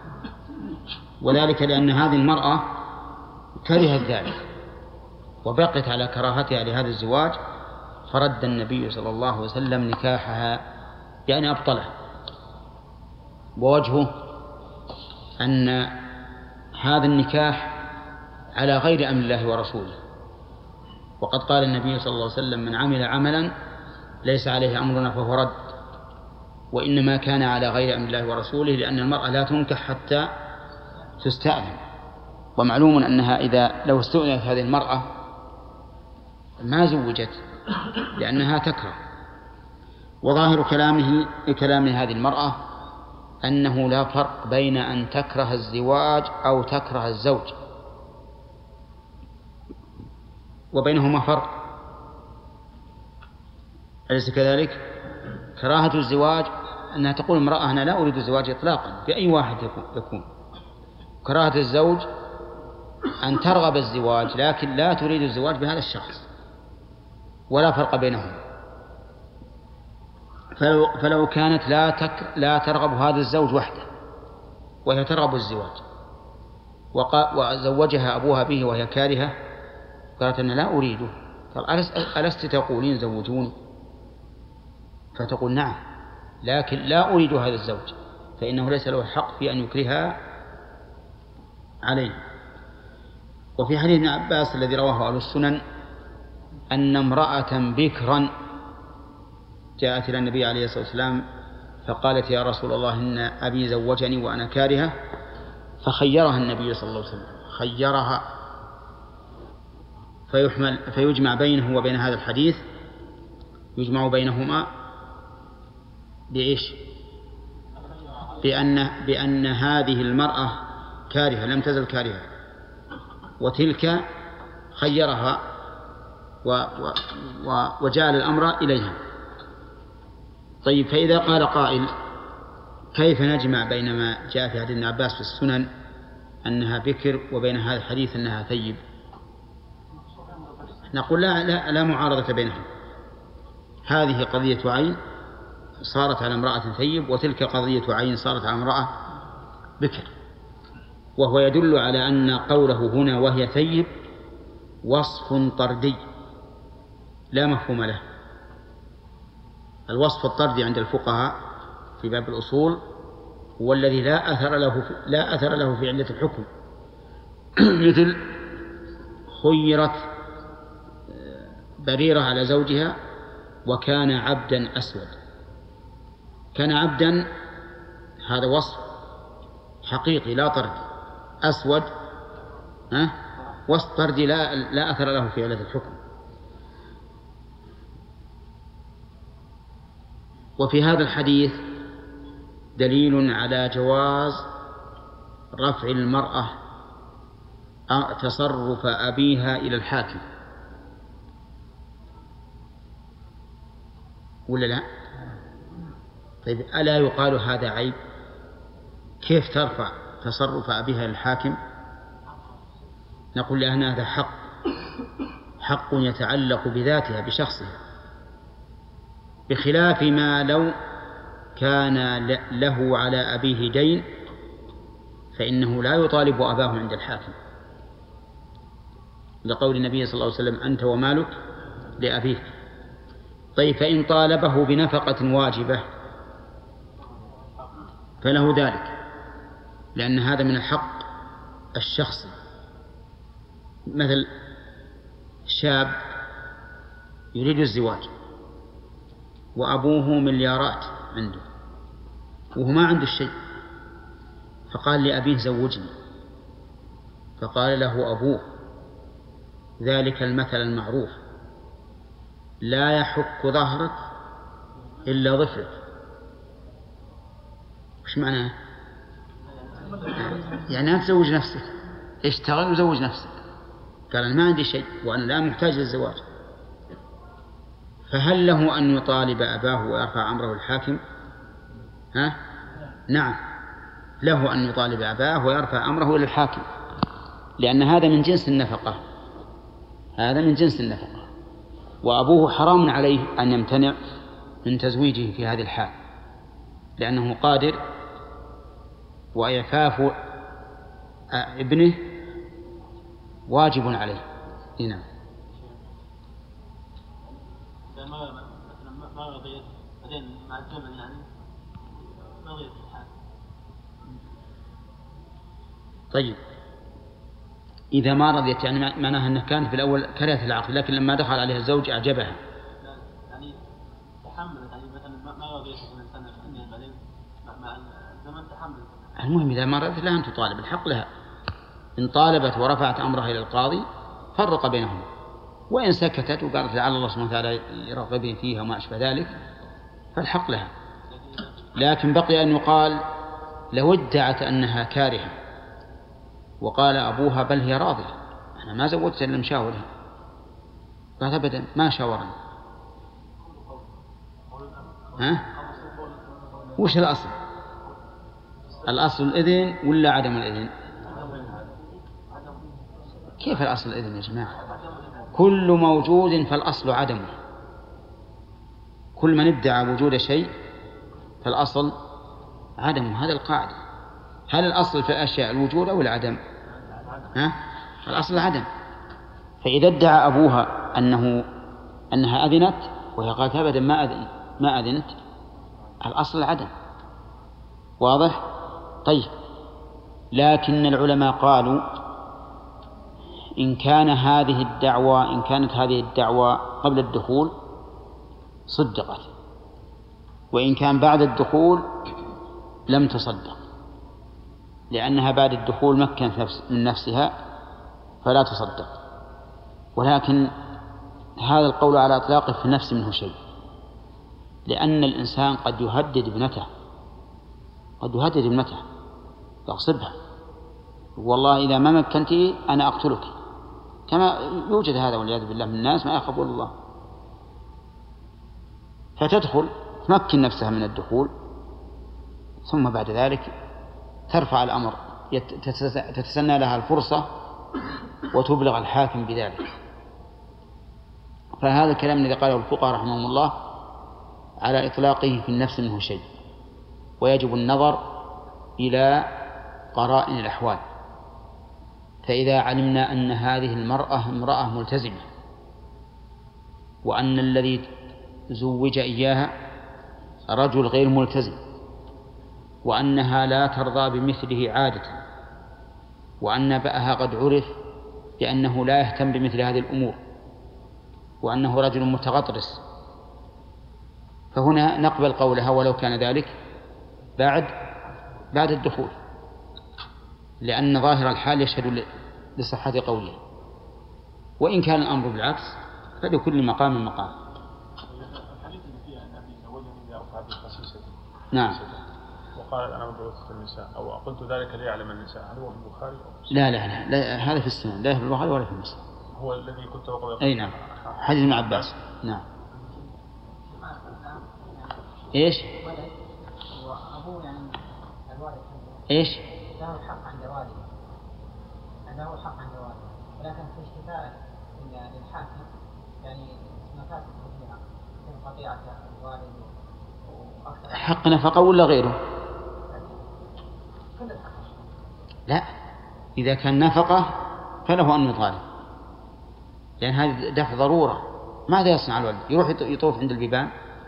وذلك لأن هذه المرأة كرهت ذلك وبقت على كراهتها لهذا الزواج، فرد النبي صلى الله عليه وسلم نكاحها يعني أبطله. ووجهه أن هذا النكاح على غير أمر الله ورسوله، وقد قال النبي صلى الله عليه وسلم من عمل عملا ليس عليه أمرنا فهو رد، وإنما كان على غير أمر الله ورسوله لأن المرأة لا تنكح حتى تستأذن. ومعلوم أنها إذا لو استؤذنت هذه المرأة ما زوجت لأنها تكره. وظاهر كلام هذه المرأة أنه لا فرق بين أن تكره الزواج أو تكره الزوج، وبينهما فرق، أليس كذلك؟ كراهة الزواج أنها تقول امرأة أنا لا أريد الزواج إطلاقا بأي واحد يكون. كراهة الزوج أن ترغب الزواج لكن لا تريد الزواج بهذا الشخص، ولا فرق بينهم. فلو كانت لا ترغب هذا الزوج وحده وهي ترغب الزواج وزوجها أبوها به وهي كارهة قالت أنا لا أريده، قال ألست تقولين زوجوني؟ فتقول نعم، لكن لا أريد هذا الزوج، فإنه ليس له الحق في أن يكرهها عليه. وفي حديث ابن عباس الذي رواه أهل السنن أن امرأة بكرا جاءت إلى النبي عليه الصلاة والسلام فقالت يا رسول الله إن أبي زوجني وأنا كارهة، فخيرها النبي صلى الله عليه وسلم، خيرها. فيجمع بينه وبين هذا الحديث، يجمع بينهما بإيش؟ بأن هذه المرأة كارهة لم تزل كارهة، وتلك خيرها وجعل الأمر إليها. طيب، فإذا قال قائل كيف نجمع بين ما جاء في حديث ابن عباس في السنن أنها بكر وبين هذا الحديث أنها ثيب؟ نقول لا معارضة بينهم، هذه قضية عين صارت على امرأة ثيب، وتلك قضية عين صارت على امرأة بكر. وهو يدل على أن قوله هنا وهي ثيب وصف طردي لا مفهوم له. الوصف الطردي عند الفقهاء في باب الأصول هو الذي لا أثر له في علة الحكم، مثل خيرت بريرة على زوجها وكان عبدا أسود. كان عبدا هذا وصف حقيقي لا طردي، أسود وصف طردي لا أثر له في علة الحكم. وفي هذا الحديث دليل على جواز رفع المرأة تصرف أبيها إلى الحاكم، ولا لا؟ طيب، ألا يقال هذا عيب؟ كيف ترفع تصرف أبيها إلى الحاكم؟ نقول لأن هذا حق يتعلق بذاتها بشخصها، بخلاف ما لو كان له على أبيه دين فإنه لا يطالب أباه عند الحاكم، لقول النبي صلى الله عليه وسلم أنت ومالك لأبيك. طيب، فإن طالبه بنفقة واجبة فله ذلك، لأن هذا من الحق الشخصي. مثل شاب يريد الزواج وأبوه مليارات عنده وهو ما عنده شيء، فقال لأبيه زوجني، فقال له أبوه ذلك المثل المعروف لا يحك ظهرك إلا ظفرك. وش معناه؟ يعني أنت تزوج نفسك، اشتغل وزوج نفسك. قال أنا ما عندي شيء وأنا لا محتاج للزواج. فهل له أن يطالب أباه ويرفع أمره الحاكم؟ نعم، له أن يطالب أباه ويرفع أمره إلى الحاكم، لأن هذا من جنس النفقة، هذا من جنس النفقة، وأبوه حرام عليه أن يمتنع من تزويجه في هذه الحال، لأنه قادر، وإعفاف ابنه واجب عليه. نعم. ما رضيت بعدين مع الزمن يعني رضيت الحال. طيب، إذا ما رضيت يعني معناها أنها كانت في الأول كرهت العقد، لكن لما دخل عليها الزوج أعجبها. يعني تحملت، يعني مثلا ما رضيت من سنة بعدين مع الزمن تحملت. المهم إذا ما رضيت لها أن تطالب، الحق لها. إن طالبت ورفعت أمرها إلى القاضي فرق بينهم، وإن سكتت وقالت لعل الله سبحانه وتعالى يرغب فيها وما أشبه ذلك فالحق لها. لكن بقي أن يقال لو ادعت أنها كارهة وقال أبوها بل هي راضية، أنا ما زوجت إلا مشاورها، قال أبدا ما شاورني. وش الأصل؟ الأصل الإذن ولا عدم الإذن؟ كيف الأصل الإذن يا جماعة؟ كل موجود فالأصل عدمه، كل من ادعى وجود شيء فالأصل عدمه، هذا القاعدة. هل الأصل في الأشياء الوجود أو العدم؟ الأصل العدم. فإذا ادعى أبوها أنها أذنت وهي قالت أبدا ما أذنت، الأصل العدم. واضح؟ طيب، لكن العلماء قالوا إن كانت هذه الدعوة قبل الدخول صدقت، وإن كان بعد الدخول لم تصدق، لأنها بعد الدخول مكنت من نفسها فلا تصدق. ولكن هذا القول على إطلاقه في النفس منه شيء، لأن الإنسان قد يهدد ابنته يغصبها، والله إذا ما مكنتي أنا أقتلك، كما يوجد هذا والعياذ بالله من الناس ما يخافون الله. فتدخل تمكن نفسها من الدخول، ثم بعد ذلك ترفع الأمر، تتسنى لها الفرصة وتبلغ الحاكم بذلك. فهذا الكلام الذي قاله الفقهاء رحمهم الله على إطلاقه في النفس منه شيء، ويجب النظر إلى قرائن الأحوال. فإذا علمنا أن هذه المرأة امرأة ملتزمة، وأن الذي زوج إياها رجل غير ملتزم، وأنها لا ترضى بمثله عادة، وأن بأها قد عرف بأنه لا يهتم بمثل هذه الأمور، وأنه رجل متغطرس، فهنا نقبل قولها ولو كان ذلك بعد الدخول، لأن ظاهر الحال يشهد لصحة قوله. وإن كان الأمر بالعكس فلكل مقام مقام. نعم. وقال أنا مبعوث في النساء، أو قلت ذلك ليعلم النساء، هل هو في البخاري أو في لا هذا في السنن، لا في البخاري ولا في مسلم. هو الذي كنت أقول. أي نعم، حديث ابن عباس. نعم. إيش؟ وأبوه يعني الوالد إيش؟ له الحق عند والده، له الحق عند والده، ولكن في اشتباه للحاكم يعني مفاسد كثيرة مثل قطيعة الوالد وأكثر. حق نفقة ولا غيره؟ لا، إذا كان نفقة فله أن يطالب، لأن هذه دفع ضرورة. ماذا يصنع الولد؟ يروح يطوف عند البيبان؟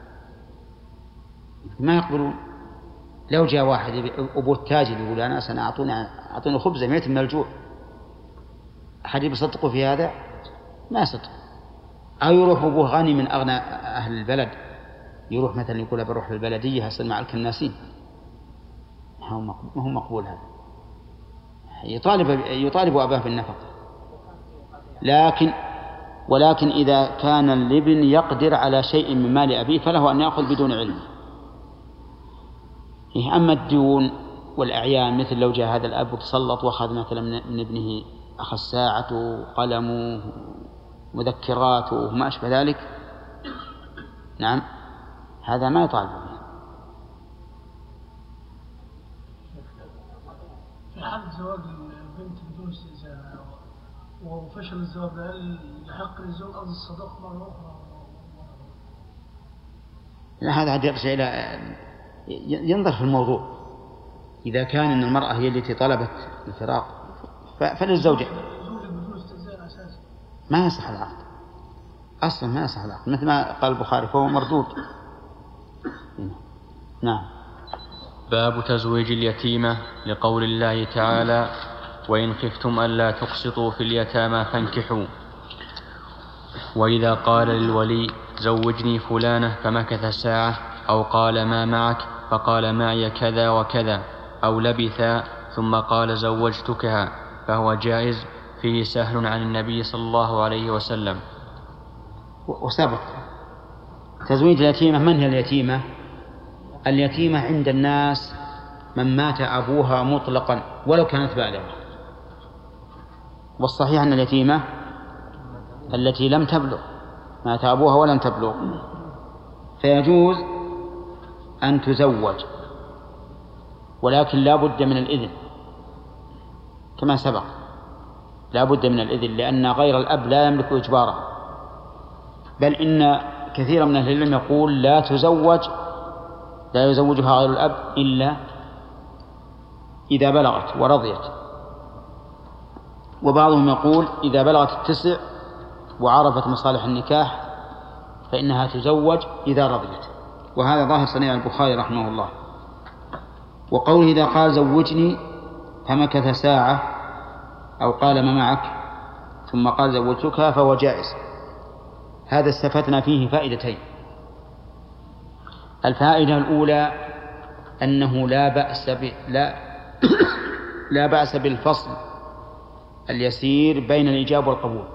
ما يقبلون. لو جاء واحد أبو التاجر يقول أنا أعطوني خبزة ميت من الجوع، أحد يصدقوا في هذا؟ ما يصدق. أو يروح أبوه غني من أغنى أهل البلد، يروح مثلا يقول بروح للبلدية أصل مع الكناسين، ما هو مقبول هذا. يطالب أباه بالنفقة، ولكن إذا كان الابن يقدر على شيء من مال أبيه فله أن يأخذ بدون علم. أما الديون والأعيان، مثل لو جاء هذا الأب وتسلط وأخذ مثلا من ابنه أخذ ساعته قلمه مذكراته وما أشبه ذلك، نعم، هذا ما يطالب به. في حال زواج البنت بدون استئذان وفشل الزواج، هل يحق للزوج أخذ الصداق مرة أخرى؟ لا، هذا يرجع إلى ينظر في الموضوع. إذا كان أن المرأة هي التي طلبت الفراق فللزوج ما يصح العقد أصلا، ما يصح العقد، مثل ما قال البخاري فهو مردود. نعم. باب تزويج اليتيمة، لقول الله تعالى وإن خفتم ألا تقسطوا في اليتامى فانكحوا. وإذا قال للولي زوجني فلانة فمكث ساعة، أو قال ما معك فقال معي كذا وكذا، أو لبثا ثم قال زوجتكها، فهو جائز، فيه سهل عن النبي صلى الله عليه وسلم. وسبق تزويج اليتيمة. من هي اليتيمة؟ اليتيمة عند الناس من مات أبوها مطلقا ولو كانت بالغة، والصحيح أن اليتيمة التي لم تبلغ، مات أبوها ولم تبلغ، فيجوز أن تزوج، ولكن لا بد من الإذن كما سبق، لا بد من الإذن، لأن غير الأب لا يملك إجبارها. بل إن كثير من أهل العلم يقول لا يزوجها غير الأب إلا إذا بلغت ورضيت، وبعضهم يقول إذا بلغت 9 وعرفت مصالح النكاح فإنها تزوج إذا رضيت، وهذا ظاهر صنيع البخاري رحمه الله. وقوله إذا قال زوجني فمكث ساعة أو قال ما معك ثم قال زوجتك فهو جائز. هذا استفدنا فيه فائدتين. الفائدة الأولى أنه لا بأس بالفصل اليسير بين الإيجاب والقبول،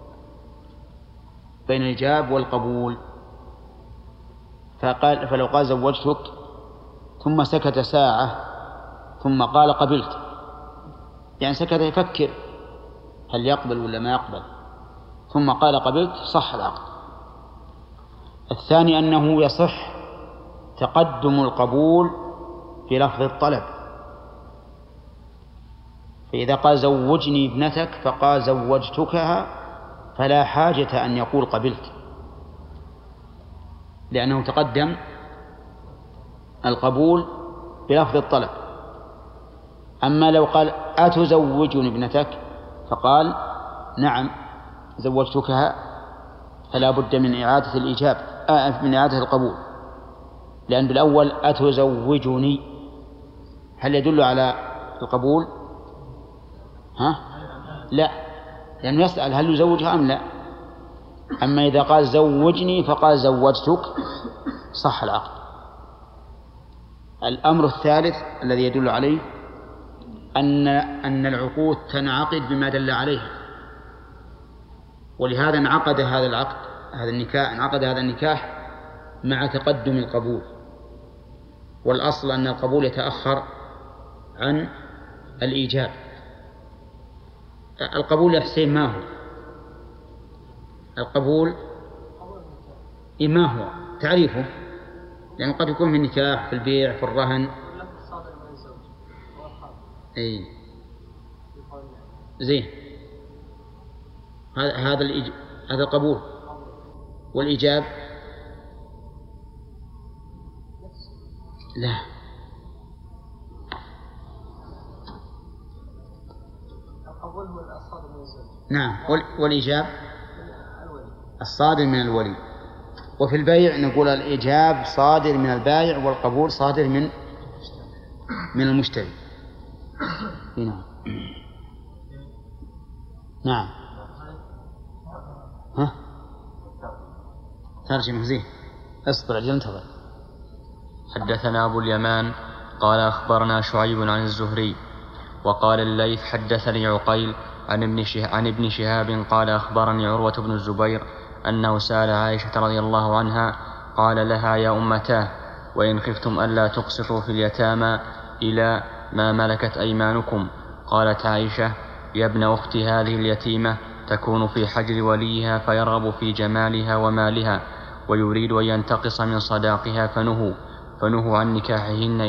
بين الإيجاب والقبول. فلو قال زوجتك ثم سكت ساعة ثم قال قبلت، يعني سكت يفكر هل يقبل ولا ما يقبل، ثم قال قبلت، صح العقد. الثاني أنه يصح تقدم القبول بلفظ الطلب، فإذا قال زوجني ابنتك فقال زوجتكها فلا حاجة أن يقول قبلت، لأنه تقدم القبول بلفظ الطلب. أما لو قال أتزوجني ابنتك فقال نعم زوجتكها، فلا بد من إعادة الإجابة، من إعادة القبول، لأن بالأول أتزوجني هل يدل على القبول؟ لا، لأنه يسأل هل يزوجها أم لا. أما إذا قال زوجني فقال زوجتك صح العقد. الأمر الثالث الذي يدل عليه أن العقود تنعقد بما دل عليها، ولهذا انعقد هذا العقد، انعقد هذا النكاح مع تقدم القبول. والأصل أن القبول يتأخر عن الإيجاب. القبول يا حسين ما هو؟ القبول ما هو تعريفه؟ لأنه قد يكون في النكاح، في البيع، في الرهن. أي زين، هذا القبول. والإيجاب لا، القبول هو الصادر من الزوج. نعم، والإيجاب الصادر من الولي. وفي البيع نقول الإيجاب صادر من البائع والقبول صادر من المشتري. نعم. نعم. ها؟ ترجمة زين. اصبر أجل انتظر. حدثنا أبو اليمان قال أخبرنا شعيب عن الزهري وقال الليث حدثني عقيل عن ابن شهاب قال أخبرني عروة بن الزبير أنه سأل عائشة رضي الله عنها قال لها يا أمتاه وإن خفتم ألا تقسطوا في اليتامى إلى ما ملكت أيمانكم. قالت عائشة يا ابن أختي هذه اليتيمة تكون في حجر وليها فيرغب في جمالها ومالها ويريد أن ينتقص من صداقها فنهوا عن نكاحهن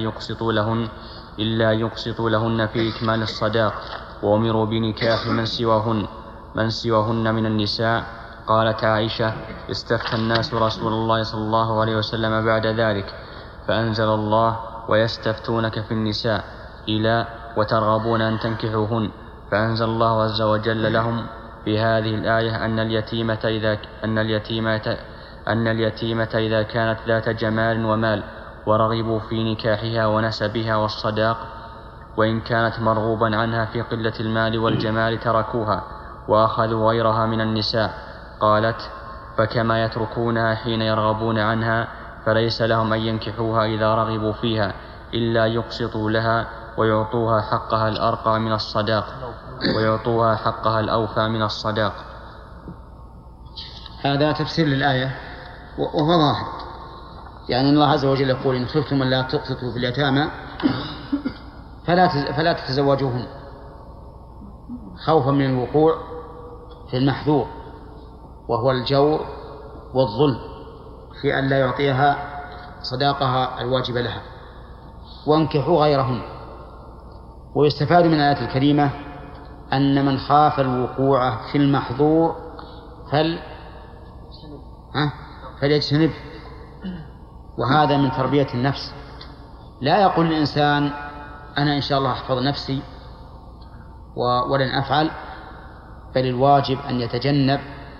إلا يقسطوا لهن في إكمال الصداق، وأمروا بنكاح من سواهن من النساء. قالت عائشة استفتى الناس رسول الله صلى الله عليه وسلم بعد ذلك فأنزل الله ويستفتونك في النساء إلى وترغبون أن تنكحوهن، فأنزل الله عز وجل لهم في هذه الآية أن اليتيمة إذا كانت ذات جمال ومال ورغبوا في نكاحها ونسبها والصداق، وإن كانت مرغوبا عنها في قلة المال والجمال تركوها وأخذوا غيرها من النساء. قالت فكما يتركونها حين يرغبون عنها فليس لهم أن ينكحوها إذا رغبوا فيها إلا يقسطوا لها ويعطوها حقها الأرقى من الصداق ويعطوها حقها الأوفى من الصداق. هذا تفسير للآية وهو ظاهر، يعني الله عز وجل يقول إن خفتم أن لا تقسطوا في اليتامى فلا تتزوجوهن خوفا من الوقوع في المحذور وهو الجور والظلم في أن لا يعطيها صداقها الواجب لها، وانكحوا غيرهن. ويستفاد من الآية الكريمة أن من خاف الوقوع في المحظور فليجتنب، وهذا من تربية النفس. لا يقول الإنسان أنا إن شاء الله أحفظ نفسي ولن أفعل، بل الواجب أن يتجنب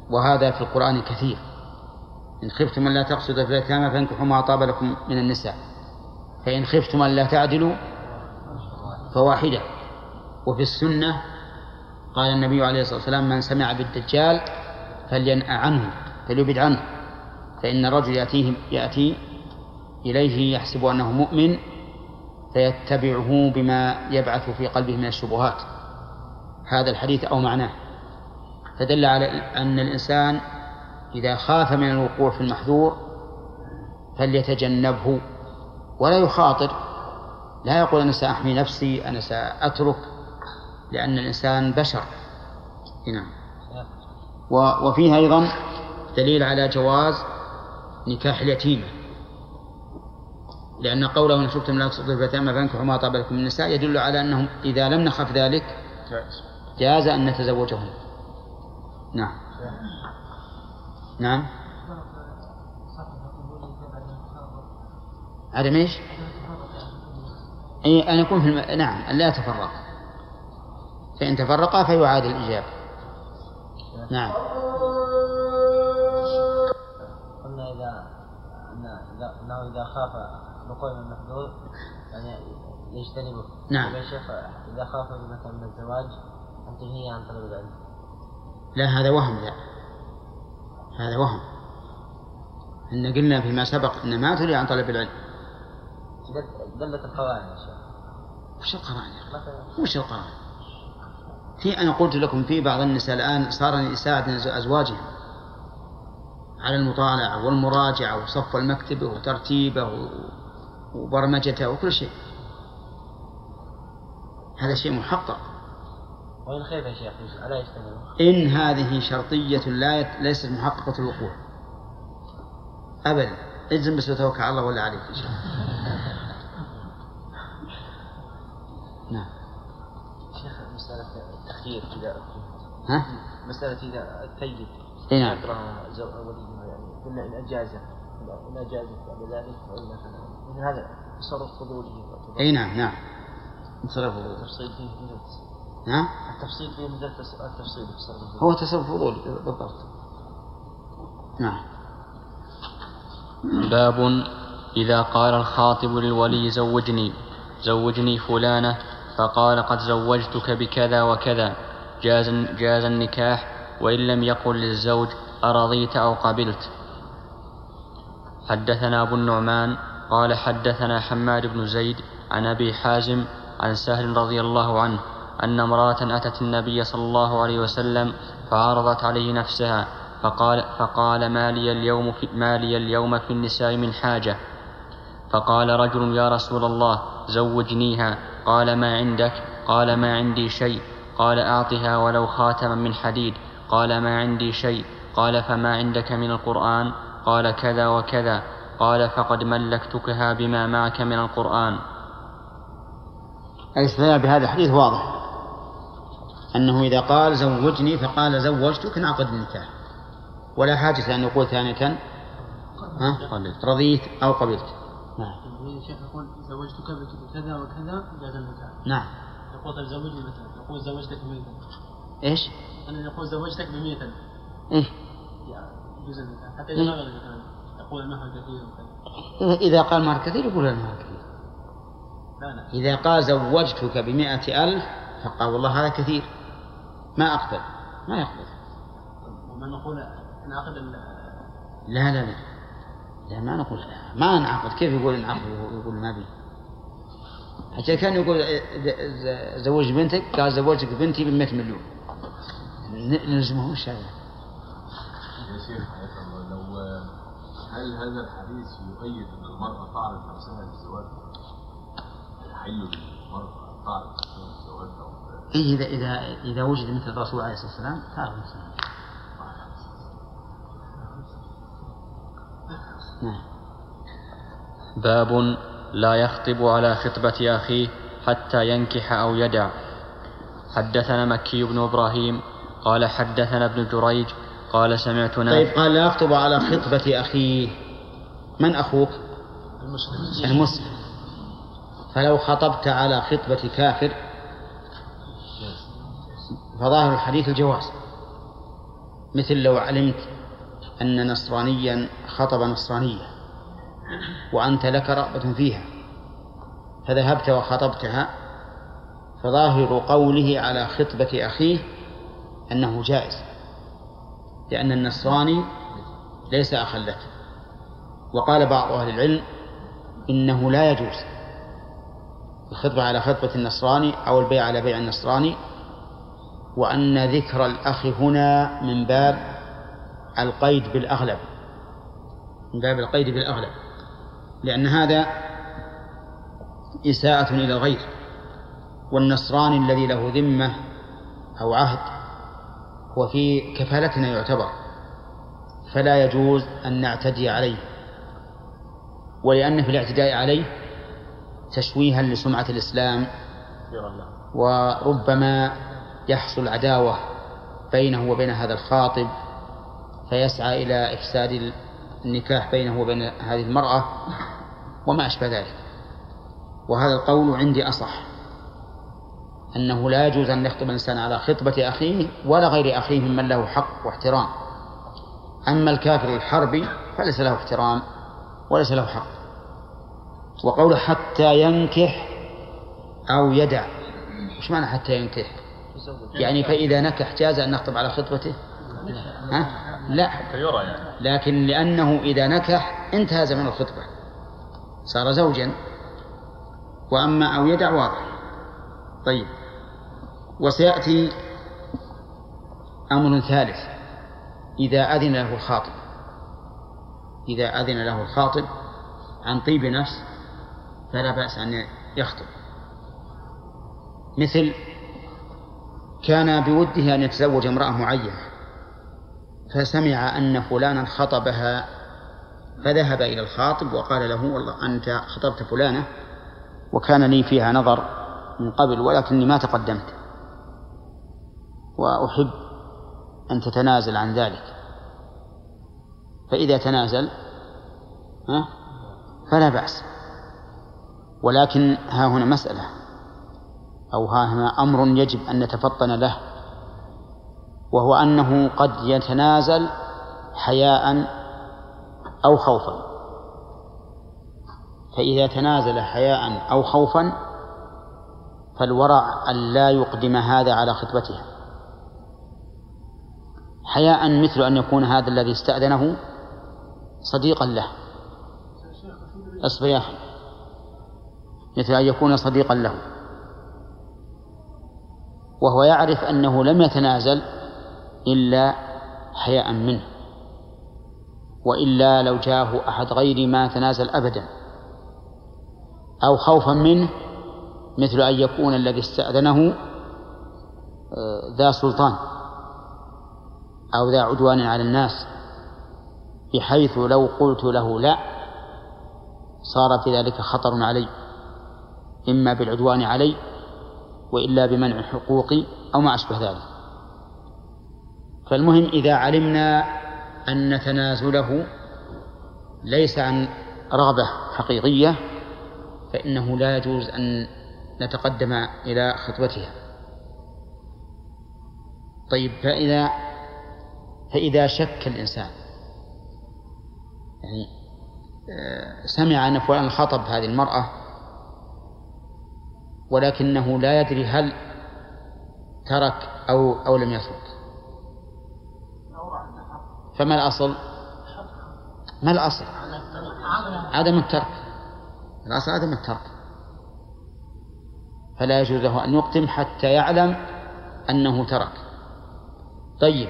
وهذا في القرآن كثير. إن خفتم أن لا تقصدوا في اليتامى فانكحوا ما طاب لكم من النساء فإن خفتم أن لا تعدلوا فواحدة. وفي السنة قال النبي عليه الصلاة والسلام من سمع بالدجال فلينأ عنه فليبعد عنه فإن الرجل يأتي إليه يحسب أنه مؤمن فيتبعه بما يبعث في قلبه من الشبهات. هذا الحديث أو معناه فدل على أن الإنسان إذا خاف من الوقوع في المحذور فليتجنبه ولا يخاطر، لا يقول أنا سأحمي نفسي أنا سأترك، لأن الإنسان بشر. نعم. وفيها أيضا دليل على جواز نكاح اليتيمة، لأن قوله إن خفتم لا تقصدوا في اليتامى فانكحوا ما طاب لكم من النساء يدل على أنهم إذا لم نخف ذلك جاز أن نتزوجهم. نعم. نعم. عدم إيش؟ أن يكون في نعم أن لا يتفرق، فإن تفرقا فيعاد الإجابة. نعم. قلنا إذا خاف الوقوع من المحذور يعني يجتنبه. نعم. يا شيخ إذا خاف مثلا من الزواج أن تنهيه عن طلب العلم. لا هذا وهم، لا هذا وهم. إن قلنا فيما سبق إن ما تريد عن طلب العلم. دلت القرائن يا شيخ. وش القرائن؟ وش القرائن؟ في أنا قلت لكم في بعض النساء الآن صار يساعد أزواجهم على المطالعة والمراجعة وصف المكتبة وترتيبه وبرمجته وكل شيء. هذا شيء محقق. وإن خيف يا شيخ ألا يستمر؟ إن هذه شرطية ليست محققة الوقوع أبدا. اجزم بس وتوكل على الله ولا عليك إن شاء الله. نعم. شيخ مسألة التخيير إذا ها؟ مسألة إذا الثيب نعم. يكره وليه يعني قلنا إن أجازه بعد ذلك وإلا مثل هذا تصرف فضولي. أي نعم. نعم. تصرف فضولي. التفصيل فيه نعم. التفصيل فيه مثل التفصيل في هو تصرف فضولي بالضبط. نعم. باب إذا قال الخاطب للولي زوجني فلانة فقال قد زوجتك بكذا وكذا جاز النكاح وإن لم يقل للزوج أرضيت أو قبلت. حدثنا أبو النعمان قال حدثنا حماد بن زيد عن أبي حازم عن سهل رضي الله عنه أن امرأة أتت النبي صلى الله عليه وسلم فعرضت عليه نفسها فقال ما لي اليوم في النساء من حاجة. فقال رجل يا رسول الله زوجنيها. قال ما عندك؟ قال ما عندي شيء. قال أعطها ولو خاتما من حديد. قال ما عندي شيء. قال فما عندك من القرآن؟ قال كذا وكذا. قال فقد ملكتكها بما معك من القرآن. الاستدلال بهذا الحديث واضح أنه إذا قال زوجني فقال زوجتك انعقد النكاح ولا حاجة أن يقول ثانية رضيت أو قبلت. نعم. الشيخ يقول زوجتك بكذا وكذا جاز النكاح. نعم. يقول زوجني مثلا يقول زوجتك بميتا. إيش؟ أنا يقول زوجتك بميتا. إيه؟ جاز النكاح حتى إذا ما مثلا يقول المهر كثير وكذا. إذا قال مهر كثير يقول المهر كثير. لا. إذا قال زوجتك ب100,000 فقال والله هذا كثير ما أقبل ما يقبل. وما نقول نعقد لا ما نقول ما نعقد. كيف يقول نعقد ويقول ما بي؟ حتى كان يقول زوج بنتك قال زوجتك بنتي ب100 مليون نلزمه مش هذا. يا شيخ لو هل هذا الحديث يؤيد أن المرأة تعرض نفسها للزواج؟ يحل للمرأة تعرض نفسها للزواج؟ إذا وجد مثل الرسول عليه الصلاة والسلام تعرض نفسها. نعم. باب لا يخطب على خطبة أخيه حتى ينكح أو يدع. حدثنا مكي بن إبراهيم قال حدثنا ابن جريج قال سمعت طيب قال لا يخطب على خطبة أخيه. من أخوك؟ المسلم. فلو خطبت على خطبة كافر فظاهر الحديث الجواز. مثل لو علمت أن نصرانيا خطب نصرانية وأنت لك رغبة فيها فذهبت وخطبتها، فظاهر قوله على خطبة أخيه أنه جائز، لأن النصراني ليس أخا لك. وقال بعض أهل العلم إنه لا يجوز الخطبة على خطبة النصراني أو البيع على بيع النصراني، وأن ذكر الأخ هنا من باب القيد بالأغلب، من باب القيد بالأغلب، لأن هذا إساءة إلى الغير، والنصراني الذي له ذمة أو عهد هو في كفالتنا يعتبر، فلا يجوز أن نعتدي عليه، ولأن في الاعتداء عليه تشويها لسمعة الإسلام، وربما يحصل عداوة بينه وبين هذا الخاطب فيسعى إلى إفساد النكاح بينه وبين هذه المرأة وما أشبه ذلك. وهذا القول عندي أصح، أنه لا يجوز أن يخطب الإنسان على خطبة أخيه ولا غير أخيه ممن له حق واحترام. أما الكافر الحربي فليس له احترام وليس له حق. وقول حتى ينكح أو يدع، وش معنى حتى ينكح؟ يعني فإذا نكح جاز أن نخطب على خطبته؟ لا، لكن لأنه إذا نكح انتهى زمن الخطبة صار زوجا. وأما أو يدع واضح. طيب، وسيأتي أمر ثالث إذا أذن له الخاطب، إذا أذن له الخاطب عن طيب نفس فلا بأس أن يخطب. مثل كان بوده أن يتزوج امرأة معينة فسمع أن فلانا خطبها فذهب إلى الخاطب وقال له والله أنت خطبت فلانة وكان لي فيها نظر من قبل ولكني ما تقدمت وأحب أن تتنازل عن ذلك. فإذا تنازل فلا بأس. ولكن ها هنا مسألة أو ها هنا أمر يجب أن نتفطن له، وهو أنه قد يتنازل حياء أو خوفا. فإذا تنازل حياء أو خوفا فالورع أن لا يقدم هذا على خطبتها. حياء مثل أن يكون هذا الذي استأذنه صديقا له، أصبر، مثل أن يكون صديقا له وهو يعرف أنه لم يتنازل إلا حياء منه، وإلا لو جاءه أحد غير ما تنازل أبدا. أو خوفا منه مثل أن يكون الذي استأذنه ذا سلطان أو ذا عدوان على الناس، بحيث لو قلت له لا صار في ذلك خطر علي، إما بالعدوان علي وإلا بمنع حقوقي أو ما أشبه ذلك. فالمهم إذا علمنا أن تنازله ليس عن رغبة حقيقية فإنه لا يجوز أن نتقدم إلى خطبتها. طيب، فإذا شك الإنسان، يعني سمع أن فلان خطب هذه المرأة ولكنه لا يدري هل ترك أو لم يترك، فما الأصل؟ ما الأصل؟ عدم الترك. الأصل عدم الترك، فلا يجوز له أن يقدم حتى يعلم أنه ترك. طيب،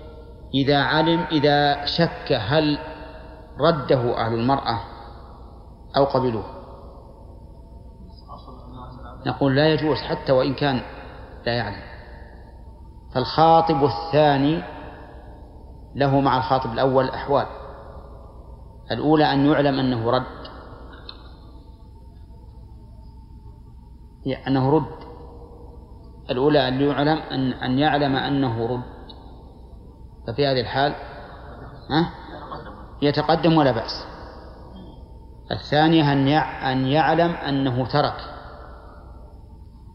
إذا شك هل رده أهل المرأة أو قبلوه، نقول لا يجوز حتى وإن كان لا يعلم. فالخاطب الثاني له مع الخاطب الأول أحوال. الأولى أن يعلم أنه رد، الأولى أن يعلم أن يعلم أنه رد، ففي هذه الحال يتقدم ولا بأس. الثانية أن يعلم أنه ترك،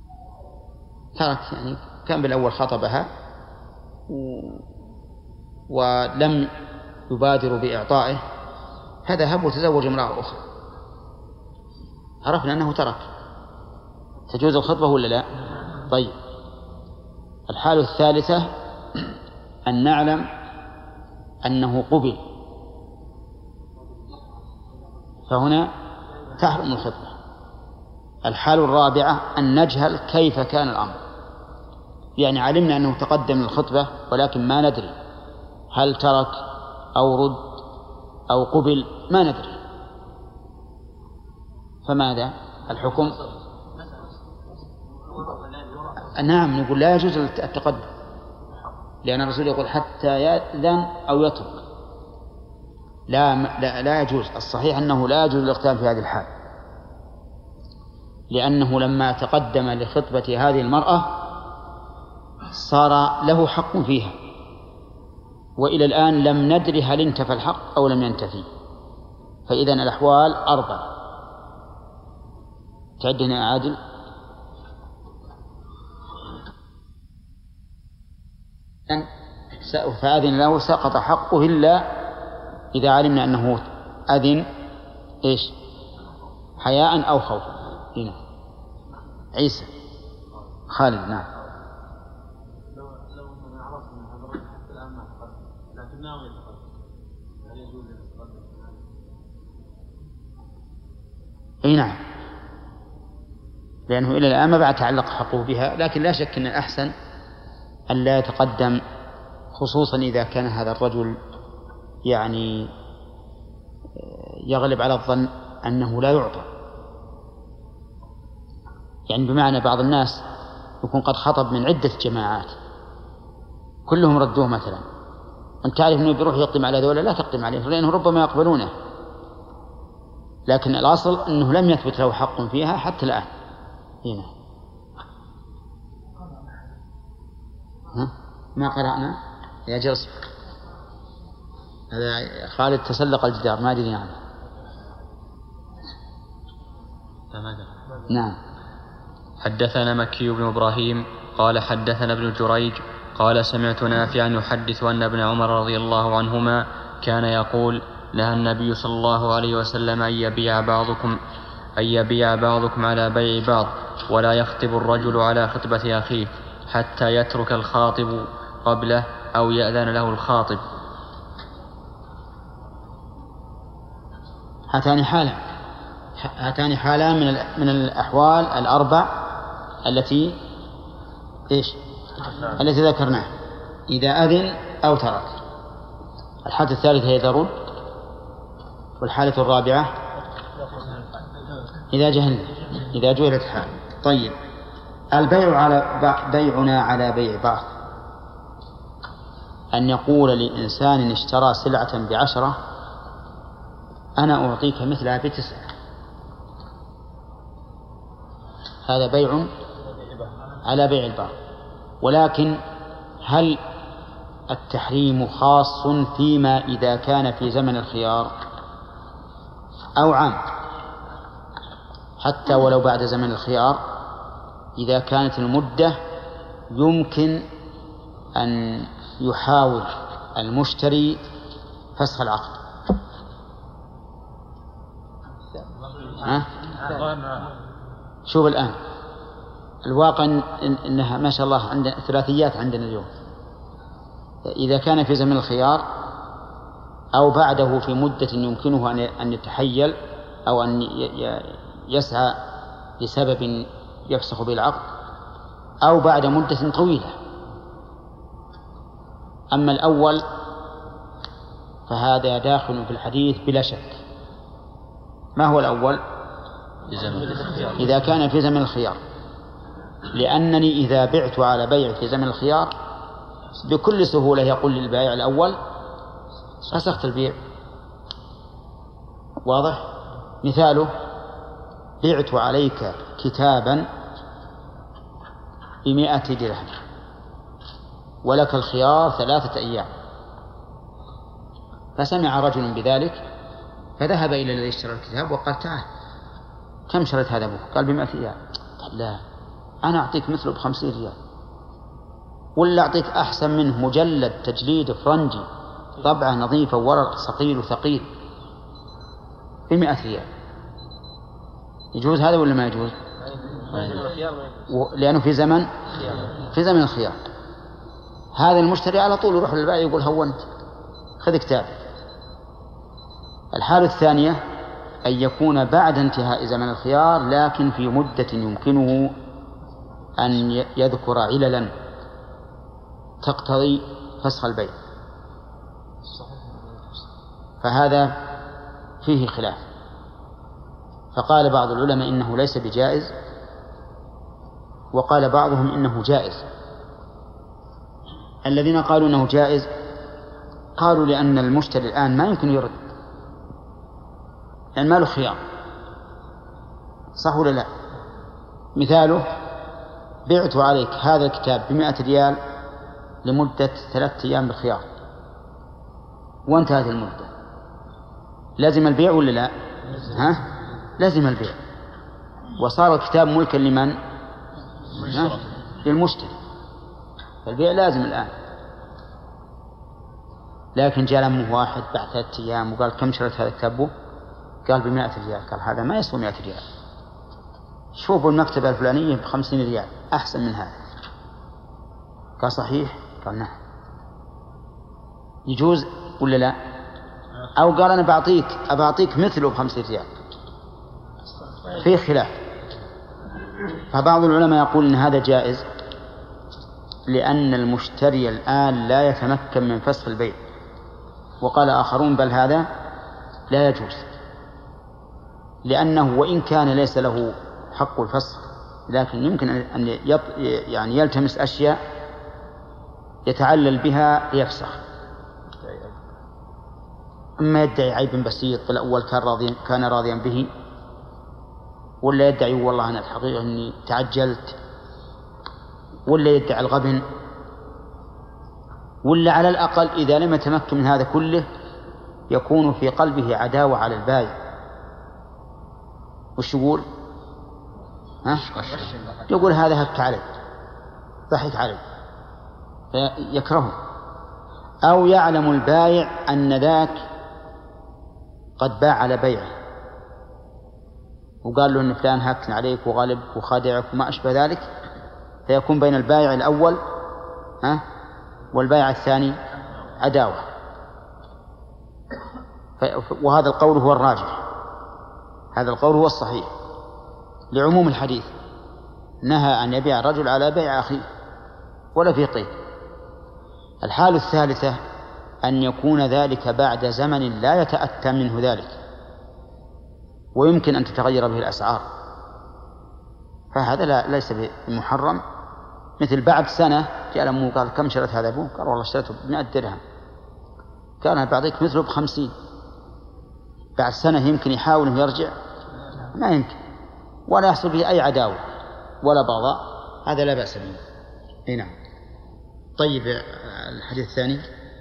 يعني كان بالأول خطبها ولم يبادروا بإعطائه فذهب وتزوج امرأة أخرى، عرفنا أنه ترك. تجوز الخطبة ولا لا؟ طيب، الحالة الثالثة أن نعلم أنه قبل، فهنا تحرم الخطبة. الحالة الرابعة أن نجهل كيف كان الأمر، يعني علمنا أنه تقدم الخطبة ولكن ما ندري هل ترك أو رد أو قبل، ما ندري، فماذا الحكم؟ نعم، نقول لا يجوز التقدم، لأن الرسول يقول حتى يأذن أو يترك. لا يجوز. الصحيح أنه لا يجوز الاقتدام في هذه الحال، لأنه لما تقدم لخطبة هذه المرأة صار له حق فيها، وإلى الآن لم ندري هل انتفى الحق أو لم ينتفي. فإذن الأحوال 4. تعدنا عادل. فأذن له سقط حقه إلا إذا علمنا أنه أذن إيش؟ حياء أو خوفا. هنا عيسى خالد. نعم. لو من عرف من هذا الرجل حتى الآن ما تقدم لكن ناوي يتقدم، هل يجوز أن يتقدم؟ أي نعم، لأنه إلى الآن ما بعد تعلق حقه بها، لكن لا شك أن الأحسن أن لا يتقدم، خصوصا إذا كان هذا الرجل يعني يغلب على الظن أنه لا يعطى. يعني بمعنى بعض الناس يكون قد خطب من عدة جماعات كلهم ردوه مثلا، أنت تعرف أنه بيروح يقدم على ذولا، لا تقدم عليه لأنه ربما يقبلونه، لكن الأصل أنه لم يثبت له حق فيها حتى الآن. هنا ما قرأنا يا جرس، هذا خالد تسلق الجدار ما أدري عنه. نعم. حدثنا مكي بن إبراهيم قال حدثنا ابن جريج قال سمعت نافعا يحدث أن ابن عمر رضي الله عنهما كان يقول نهى النبي صلى الله عليه وسلم أن يبيع بعضكم على بيع بعض، ولا يخطب الرجل على خطبة أخيه حتى يترك الخاطب قبله أو يأذن له الخاطب. هاتان حالان من الأحوال 4 التي إيش؟ التي ذكرناها، إذا أذن أو ترك. الحالة الثالثة هي إذا رد، والحالة الرابعة إذا جهلت الحال. طيب، بيعنا على بيع بعض، أن يقول لإنسان اشترى سلعة ب10 أنا أعطيك مثلها ب9، هذا بيع على بيع البعض. ولكن هل التحريم خاص فيما إذا كان في زمن الخيار أو عام؟ حتى ولو بعد زمن الخيار إذا كانت المدة يمكن أن يحاول المشتري فسخ العقد. شوف الآن الواقع إنها ما شاء الله عندنا ثلاثيات عندنا اليوم. إذا كان في زمن الخيار أو بعده في مدة يمكنه أن يتحيل أو أن يسعى لسبب يفسخ به العقد، أو بعد مدة طويلة. أما الأول فهذا داخل في الحديث بلا شك. ما هو الأول؟ إذا كان في زمن الخيار، لأنني إذا بعت على بيع في زمن الخيار بكل سهولة يقول للبائع الأول فسخت البيع. واضح؟ مثاله بعت عليك كتابا ب100 درهم ولك الخيار 3 أيام، فسمع رجل بذلك فذهب إلى الذي اشترى الكتاب وقال تعال كم شريت هذا أبوك؟ قال ب100 ريال. قال لا، أنا أعطيك مثله ب50 ريال، ولا أعطيك أحسن منه مجلد تجليد فرنجي طبعة نظيفة ورق صقيل وثقيل ب100 ريال، يجوز هذا ولا ما يجوز؟ لأنه في زمن الخيار. هذا المشتري على طول يروح للبائع يقول هونت خذ كتاب. الحالة الثانية أن يكون بعد انتهاء زمن الخيار لكن في مدة يمكنه أن يذكر عللا تقتضي فسخ البيع، فهذا فيه خلاف. فقال بعض العلماء إنه ليس بجائز، وقال بعضهم إنه جائز. الذين قالوا إنه جائز قالوا لأن المشتري الآن ما يمكن يرد، لأن ما له خيار، صح ولا لا؟ مثاله بعت عليك هذا الكتاب ب100 ريال لمدة 3 أيام بالخيار، وانتهت المدة، لازم البيع ولا لا؟ لازم البيع، وصار الكتاب ملكا لمن؟ للمشتري، فالبيع لازم الآن. لكن جاء لمه واحد بعد 3 أيام وقال كم شريت هذا الكتاب؟ قال ب100 ريال. قال هذا ما يسوى 100 ريال، شوفوا المكتبة الفلانية ب50 ريال أحسن من هذا. قال صحيح؟ قال نعم. يجوز ولا لا؟ أو قال أنا أبعطيك مثله ب50 ريال، فيه خلاف. فبعض العلماء يقول إن هذا جائز لأن المشتري الآن لا يتمكن من فسخ البيع، وقال آخرون بل هذا لا يجوز، لأنه وإن كان ليس له حق الفسخ لكن يمكن أن يعني يلتمس أشياء يتعلل بها ليفسخ. أما يدعي عيب بسيط في الأول كان راضيا به، ولا يدعي والله أنا الحقيقة أني تعجلت، ولا يدعي الغبن، ولا على الأقل إذا لم يتمكن من هذا كله يكون في قلبه عداوة على البائع. وش يقول؟ يقول هذا هك علي، ضحك علي، فيكرهه. أو يعلم البائع أن ذاك قد باع على بيعه وقال له أن فلان هكن عليك وغالب وخادعك وما أشبه ذلك، فيكون بين البائع الأول والبائع الثاني عداوة. وهذا القول هو الراجح، هذا القول هو الصحيح لعموم الحديث، نهى أن يبيع الرجل على بيع أخيه ولا في قيد. الحالة الثالثة أن يكون ذلك بعد زمن لا يتأتى منه ذلك ويمكن أن تتغير به الأسعار، فهذا ليس بمحرم. مثل بعد سنة جاء لأمه قال كم شريت هذا أبوه؟ قال والله اشتريته ب100 درهم. قال أنا بعطيك مثله ب50. بعد سنة يمكن يحاول أن يرجع؟ ما يمكن، ولا يحصل به أي عداوة ولا بغضاء، هذا لا بأس به. نعم. طيب الحديث الثاني.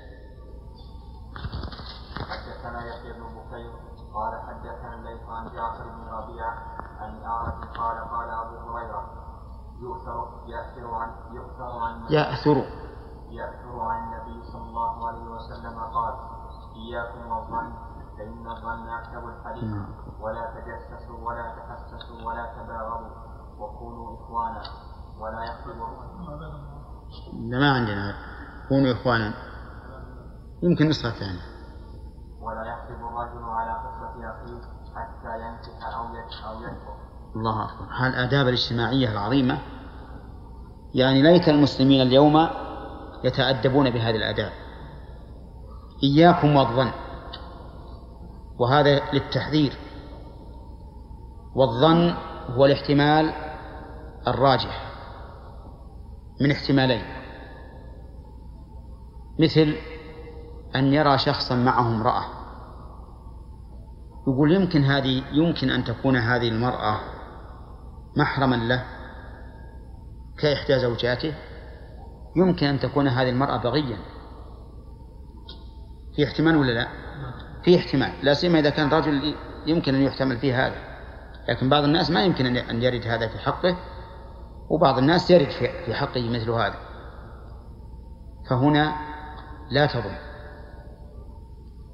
حدثنا يحيى بن بكير قال حدثنا الليث عن جعفر بن ربيعة عن الأعرج قال قال أبو هريرة يأثر عن النبي صلى الله عليه وسلم قال إياكم والظن فإن الظن أكذب الحديث ولا تجسسوا ولا تحسسوا ولا تباغضوا وكونوا إخوانا ولا يخطبوا. ما عندنا كونوا إخوانا، يمكن نسخة ثانية. ولا يخطب الرجل على خطبة أخيه حتى ينكح أو يكفر. الله أكبر. هالآداب الاجتماعية العظيمة، يعني ليت المسلمين اليوم يتأدبون بهذه الآداب. إياكم والظن، وهذا للتحذير. والظن هو الاحتمال الراجح من احتمالين، مثل أن يرى شخصا معه امرأة يقول يمكن أن تكون هذه المرأة محرما له كإحدى زوجاته، يمكن أن تكون هذه المرأة بغيا. في احتمال ولا لا؟ في احتمال، لا سيما إذا كان رجل يمكن أن يحتمل فيه هذا، لكن بعض الناس ما يمكن أن يرد هذا في حقه، وبعض الناس يرد في حقه مثل هذا. فهنا لا تظن،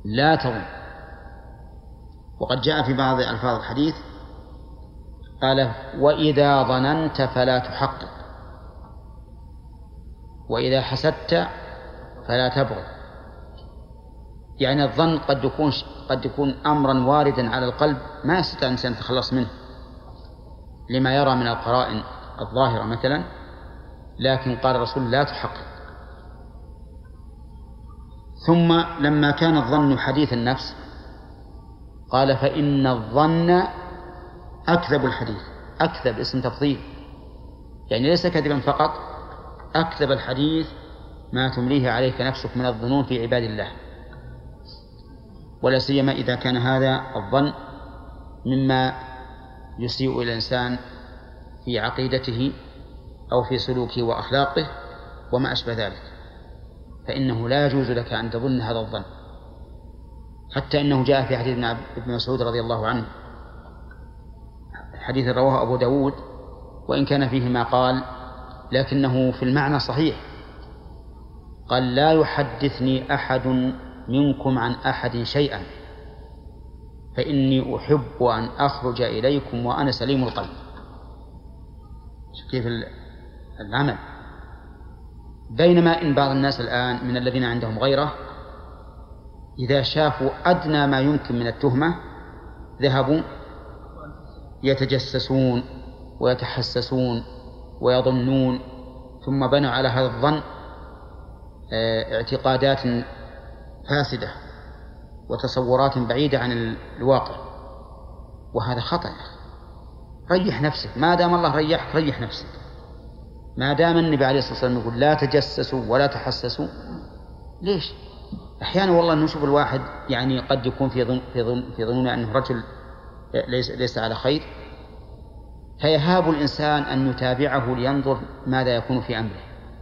لا تظن. وقد جاء في بعض ألفاظ الحديث قال وإذا ظننت فلا تحقق، وإذا حسدت فلا تبغض. يعني الظن قد يكون أمرا واردا على القلب ما يستطيع الإنسان يتخلص منه لما يرى من القرائن الظاهرة مثلا، لكن قال الرسول لا تحقق. ثم لما كان الظن حديث النفس قال فإن الظن أكذب الحديث. أكذب اسم تفضيل، يعني ليس كذبا فقط، أكذب الحديث ما تمليه عليك نفسك من الظنون في عباد الله، ولا سيما إذا كان هذا الظن مما يسيء إلى الإنسان في عقيدته أو في سلوكه وأخلاقه وما أشبه ذلك، فإنه لا يجوز لك أن تظن هذا الظن. حتى إنه جاء في حديث ابن مسعود رضي الله عنه، حديث رواه أبو داود وإن كان فيه ما قال لكنه في المعنى صحيح. قال لا يحدثني أحد منكم عن أحد شيئا فإني أحب أن أخرج إليكم وأنا سليم القلب. كيف العمل؟ بينما إن بعض الناس الآن من الذين عندهم غيرة إذا شافوا أدنى ما يمكن من التهمة ذهبوا يتجسسون ويتحسسون ويظنون، ثم بنوا على هذا الظن اعتقادات فاسدة وتصورات بعيدة عن الواقع، وهذا خطأ. ريح نفسك، ما دام الله ريحك ريح نفسك. ما دام النبي عليه الصلاة والسلام يقول لا تجسسوا ولا تحسسوا، ليش؟ أحيانا والله نشوف الواحد يعني قد يكون في ظنون أنه رجل ليس على خير، فيهاب الإنسان أن يتابعه لينظر ماذا يكون في أمره،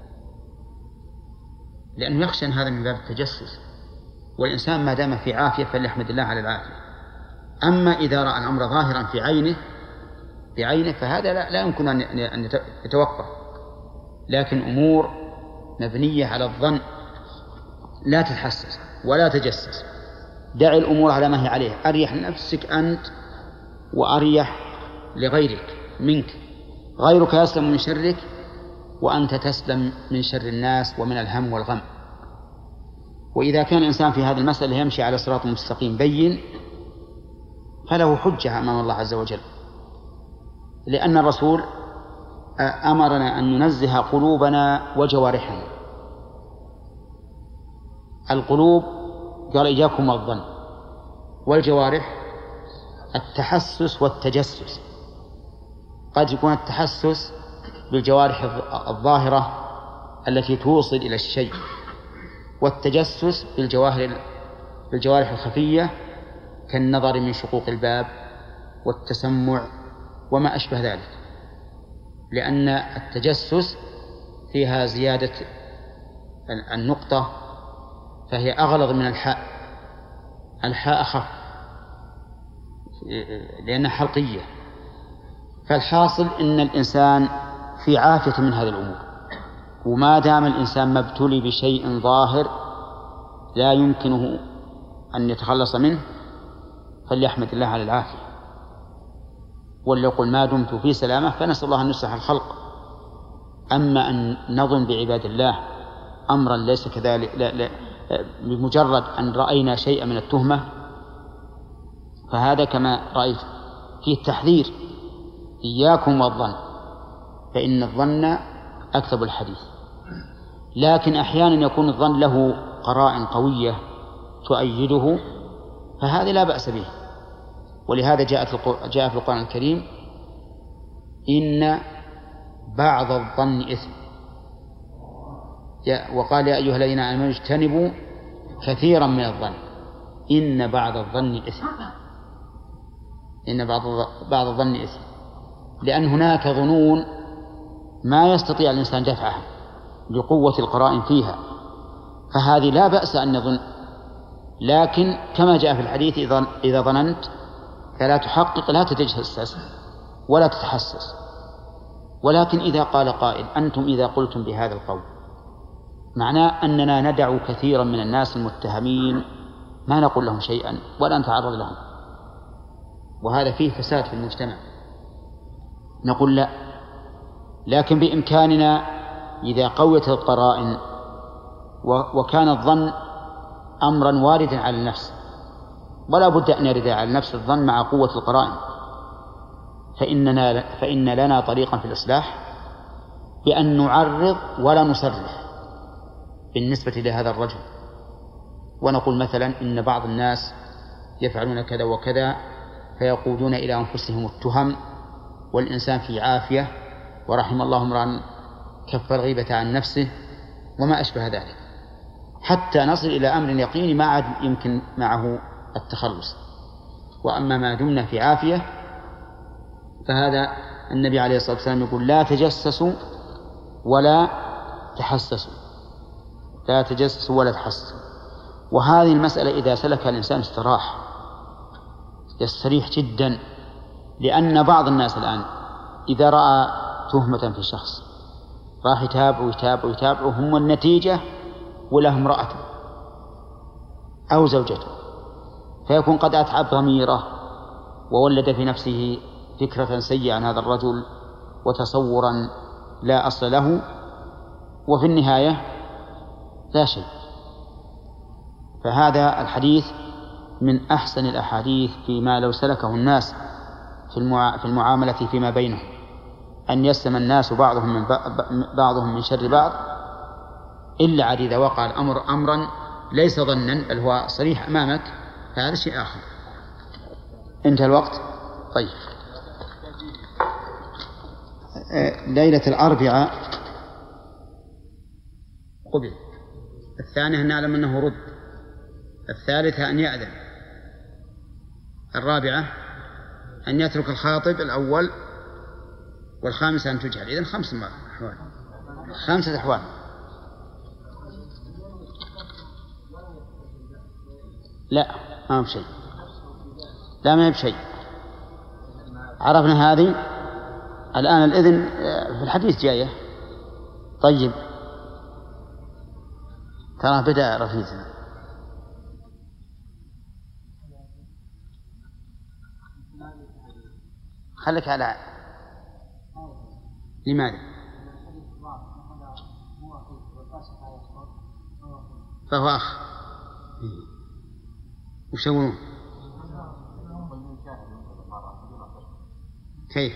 لأنه يخشى أن هذا من باب التجسس. والإنسان ما دام في عافية فليحمد الله على العافية. أما إذا رأى الأمر ظاهرا في عينه فهذا لا يمكن أن يتوقف. لكن أمور مبنية على الظن لا تتحسس ولا تجسس، دع الأمور على ما هي عليها، أريح نفسك أنت وأريح لغيرك منك. غيرك يسلم من شرك وأنت تسلم من شر الناس ومن الهم والغم. وإذا كان الإنسان في هذه المسألة يمشي على صراط مستقيم بين فله حجة أمام الله عز وجل، لأن الرسول أمرنا أن ننزه قلوبنا وجوارحنا. القلوب قال إياكم والظن، والجوارح التحسس والتجسس. قد يكون التحسس بالجوارح الظاهرة التي توصل إلى الشيء، والتجسس بالجوارح الخفية كالنظر من شقوق الباب والتسمع وما أشبه ذلك، لأن التجسس فيها زيادة النقطة فهي أغلظ من الحاء أخف لأنها حلقية. فالحاصل إن الإنسان في عافية من هذه الأمور، وما دام الإنسان مبتلي بشيء ظاهر لا يمكنه أن يتخلص منه فليحمد الله على العافية، وليقل ما دمت في سلامة فنسأل الله أن يصلح الخلق. أما أن نظن بعباد الله أمرا ليس كذلك لا بمجرد أن رأينا شيئا من التهمة فهذا كما رأيت فيه التحذير إياكم والظن فإن الظن أكذب الحديث. لكن أحيانا يكون الظن له قرائن قوية تؤيده فهذا لا بأس به، ولهذا جاء في القرآن الكريم إن بعض الظن إثم، وقال يا أيها الذين آمنوا اجتنبوا كثيرا من الظن إن بعض الظن إثم. إن بعض الظن إثم، لأن هناك ظنون ما يستطيع الإنسان دفعها لقوة القرائن فيها، فهذه لا بأس أن يظن. لكن كما جاء في الحديث إذا ظننت فلا تحقق، لا تتجسس ولا تتحسس. ولكن إذا قال قائل أنتم إذا قلتم بهذا القول معناه أننا ندع كثيرا من الناس المتهمين ما نقول لهم شيئا ولا نتعرض لهم، وهذا فيه فساد في المجتمع. نقول لا، لكن بإمكاننا إذا قوت القرائن وكان الظن أمرا واردا على النفس، ولا بد أن يرد على النفس الظن مع قوة القرائن، فإن لنا طريقا في الإصلاح بأن نعرض ولا نصرح بالنسبة لهذا الرجل، ونقول مثلا إن بعض الناس يفعلون كذا وكذا، فيقودون إلى أنفسهم التهم، والإنسان في عافية، ورحم الله امرأ كف الغيبة عن نفسه وما أشبه ذلك، حتى نصل إلى أمر يقيني ما عاد يمكن معه التخلص. وأما ما دمنا في عافية فهذا النبي عليه الصلاة والسلام يقول لا تجسسوا ولا تحسسوا، لا تجسسوا ولا تحسسوا. وهذه المسألة إذا سلكها الإنسان يستريح جدا، لأن بعض الناس الآن إذا رأى تهمة في شخص راح يتابع وهم النتيجة وله امرأته أو زوجته، فيكون قد أتعب ضميره وولد في نفسه فكرة سيئة عن هذا الرجل وتصورا لا أصل له، وفي النهاية لا شيء. فهذا الحديث من أحسن الأحاديث فيما لو سلكه الناس في المعاملة فيما بينهم، أن يسلم الناس بعضهم من شر بعض، إلا عاد إذا وقع الأمر أمرا ليس ظنا بل هو صريح أمامك، فهذا شيء آخر. انتهى الوقت. طيب، ليلة الأربعاء قبل، الثانية أن نعلم أنه رد، الثالثة أن يأذن، الرابعة أن يترك الخاطب الأول، والخامسة أن تجهل. إذن 5 أحوال، 5 أحوال. لا ما هو شيء، لا ما هو شيء. عرفنا هذه. الآن الإذن في الحديث جاية. طيب، ترى بدأ رفيزنا. خليك على لماذا؟ فهو أخ. وشونون كيف؟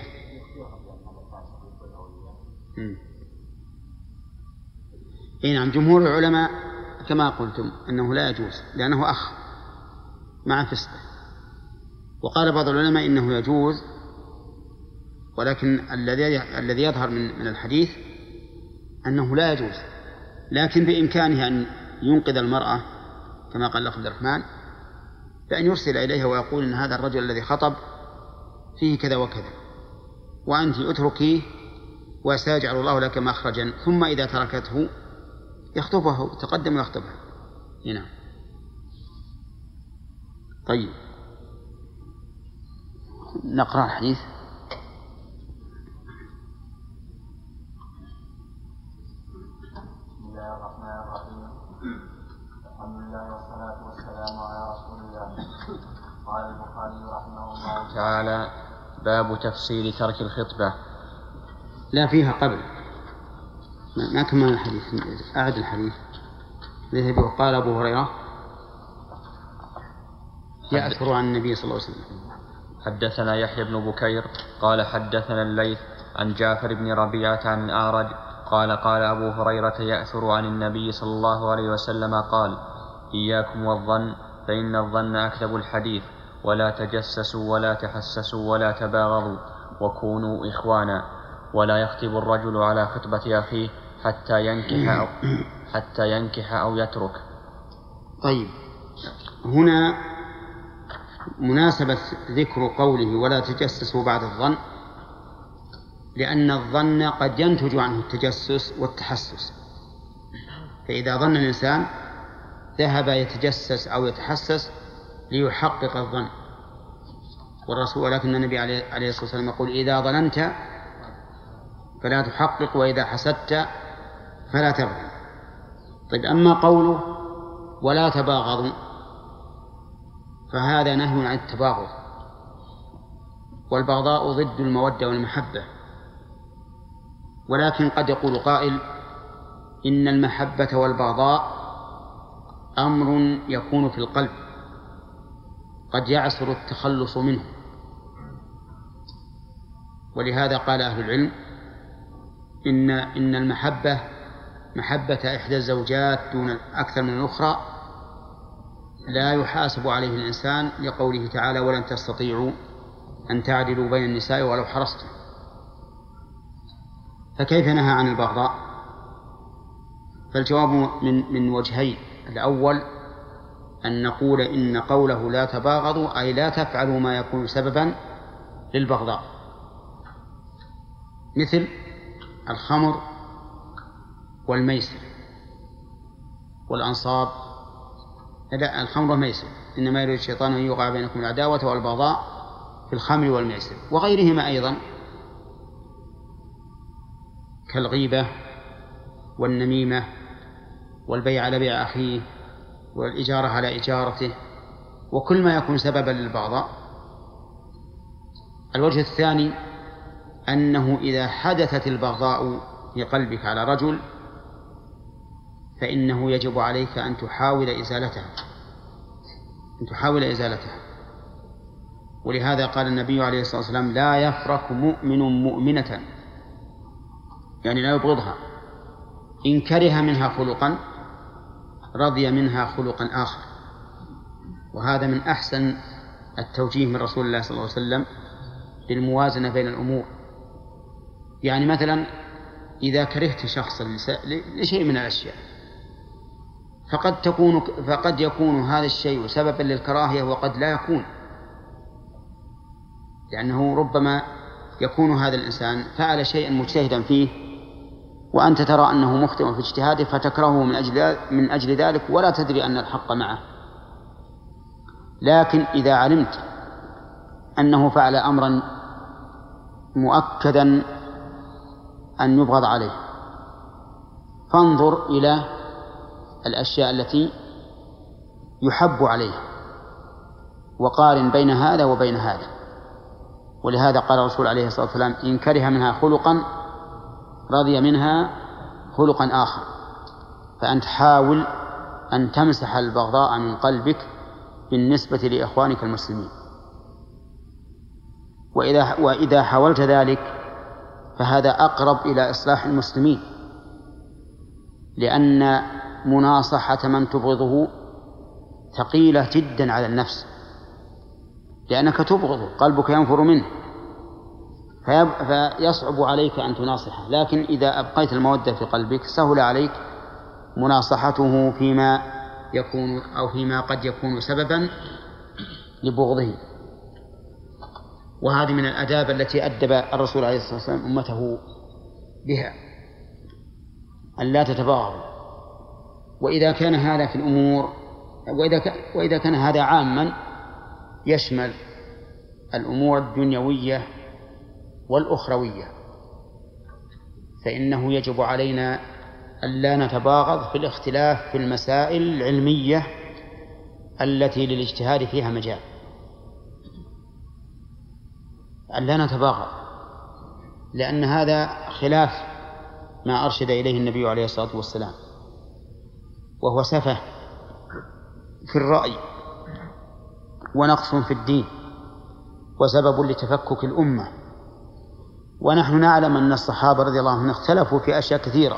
نعم، جمهور العلماء كما قلتم أنه لا يجوز لأنه أخ مع فسقه، وقال بعض العلماء إنه يجوز، ولكن الذي يظهر من الحديث أنه لا يجوز، لكن بإمكانه أن ينقذ المرأة كما قال عبد الرحمن، بأن يرسل إليها ويقول إن هذا الرجل الذي خطب فيه كذا وكذا، وأنت أتركيه وسيجعل الله لك مخرجا، ثم إذا تركته يخطبه، تقدم ويخطبها. هنا طيب، نقرأ الحديث. بسم الله الرحمن الرحيم. الحمد لله والصلاة والسلام على رسول الله. قال البخاري رحمه الله تعالى: باب تفصيل ترك الخطبة. لا فيها قبل ما كمل الحديث، أعد الحديث. ذهب وقال أبو هريرة يأثر عن النبي صلى الله عليه وسلم. حدثنا يحيى بن بكير قال حدثنا الليث عن جعفر بن ربيعة عن الأعرج قال قال أبو هريرة يأثر عن النبي صلى الله عليه وسلم قال: إياكم والظن فإن الظن أكذب الحديث، ولا تجسسوا ولا تحسسوا ولا تباغضوا، وكونوا إخوانا، ولا يخطب الرجل على خطبة أخيه حتى ينكح أو يترك. طيب، هنا مناسبة ذكر قوله ولا تجسسوا بعد الظن، لأن الظن قد ينتج عنه التجسس والتحسس، فإذا ظن الإنسان ذهب يتجسس أو يتحسس ليحقق الظن، ولكن النبي عليه الصلاة والسلام يقول: إذا ظننت فلا تحقق، وإذا حسدت فلا تبغي. طيب، أما قوله ولا تباغضوا فهذا نهي عن التباغض، والبغضاء ضد المودة والمحبة. ولكن قد يقول قائل إن المحبة والبغضاء أمر يكون في القلب قد يعسر التخلص منه، ولهذا قال أهل العلم إن المحبة محبة إحدى الزوجات دون أكثر من الأخرى لا يحاسب عليه الإنسان، لقوله تعالى ولن تستطيعوا أن تعدلوا بين النساء ولو حرصتم. فكيف نهى عن البغضاء؟ فالجواب من وجهين: الأول أن نقول إن قوله لا تباغضوا أي لا تفعلوا ما يكون سببا للبغضاء، مثل الخمر والميسر والأنصاب. لا، الخمر والميسر إنما يريد الشيطان أن يوقع بينكم العداوة والبغضاء في الخمر والميسر وغيرهما أيضا، كالغيبة والنميمة والبيع على بيع أخيه والإجارة على إجارته وكل ما يكون سببا للبغضاء. الوجه الثاني أنه إذا حدثت البغضاء في قلبك على رجل فإنه يجب عليك أن تحاول إزالتها، ولهذا قال النبي عليه الصلاة والسلام لا يفرق مؤمن مؤمنة، يعني لا يبغضها، إن كره منها خلقا رضي منها خلقا آخر. وهذا من أحسن التوجيه من رسول الله صلى الله عليه وسلم للموازنة بين الأمور. يعني مثلا إذا كرهت شخصا لشيء من الأشياء فقد يكون هذا الشيء سببا للكراهية وقد لا يكون، لأنه ربما يكون هذا الإنسان فعل شيئا مجتهدا فيه وأنت ترى أنه مخطئ في اجتهاده فتكرهه من أجل ذلك ولا تدري أن الحق معه. لكن إذا علمت أنه فعل أمرا مؤكدا أن يبغض عليه فانظر إلى الأشياء التي يحب عليه وقارن بين هذا وبين هذا. ولهذا قال الرسول عليه الصلاة والسلام إن كره منها خلقا رضي منها خلقا آخر. فأنت حاول أن تمسح البغضاء من قلبك بالنسبة لإخوانك المسلمين، وإذا حاولت ذلك فهذا أقرب إلى إصلاح المسلمين، لأن مناصحة من تبغضه ثقيلة جدا على النفس، لأنك تبغضه قلبك ينفر منه فيصعب عليك أن تناصحه. لكن إذا أبقيت المودة في قلبك سهل عليك مناصحته فيما يكون أو فيما قد يكون سببا لبغضه. وهذه من الآداب التي أدب الرسول عليه الصلاة والسلام أمته بها، أن لا تتباغضوا. وإذا كان هذا في الأمور وإذا كان هذا عاما يشمل الأمور الدنيوية والأخروية، فإنه يجب علينا ألا نتباغض في الاختلاف في المسائل العلمية التي للاجتهاد فيها مجال، ألا نتباغض، لأن هذا خلاف ما أرشد إليه النبي عليه الصلاة والسلام، وهو سفه في الرأي ونقص في الدين وسبب لتفكك الأمة. ونحن نعلم أن الصحابة رضي الله عنهم اختلفوا في أشياء كثيرة،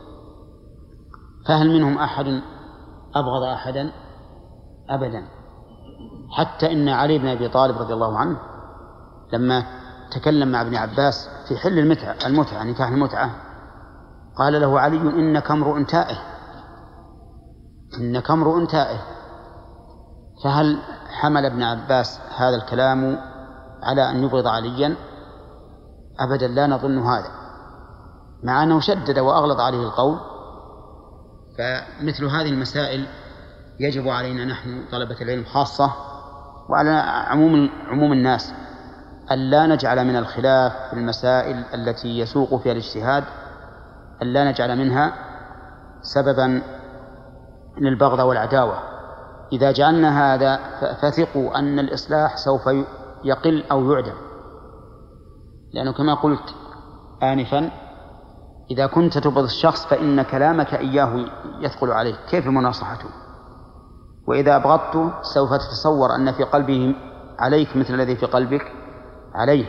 فهل منهم أحد أبغض أحدا؟ أبدا. حتى إن علي بن أبي طالب رضي الله عنه لما تكلم مع ابن عباس في حل المتعة نكاح المتعة قال له علي إنك امرؤ تائه. فهل حمل ابن عباس هذا الكلام على أن يبغض عليا؟ أبدا، لا نظن هذا، مع أنه شدد وأغلظ عليه القول. فمثل هذه المسائل يجب علينا نحن طلبة العلم خاصة وعلى عموم الناس ألا نجعل من الخلاف في المسائل التي يسوق فيها الاجتهاد ألا نجعل منها سببا للبغض والعداوة، إذا جعلنا هذا فثقوا أن الإصلاح سوف يقل أو يعدم، لأنه كما قلت آنفا إذا كنت تبغض الشخص فإن كلامك إياه يثقل عليك، كيف مناصحته؟ وإذا أبغضته سوف تتصور أن في قلبه عليك مثل الذي في قلبك عليه،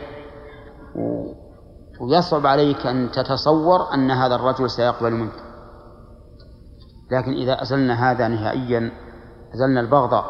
ويصعب عليك أن تتصور أن هذا الرجل سيقبل منك. لكن إذا أزلنا هذا نهائيا، أزلنا البغضاء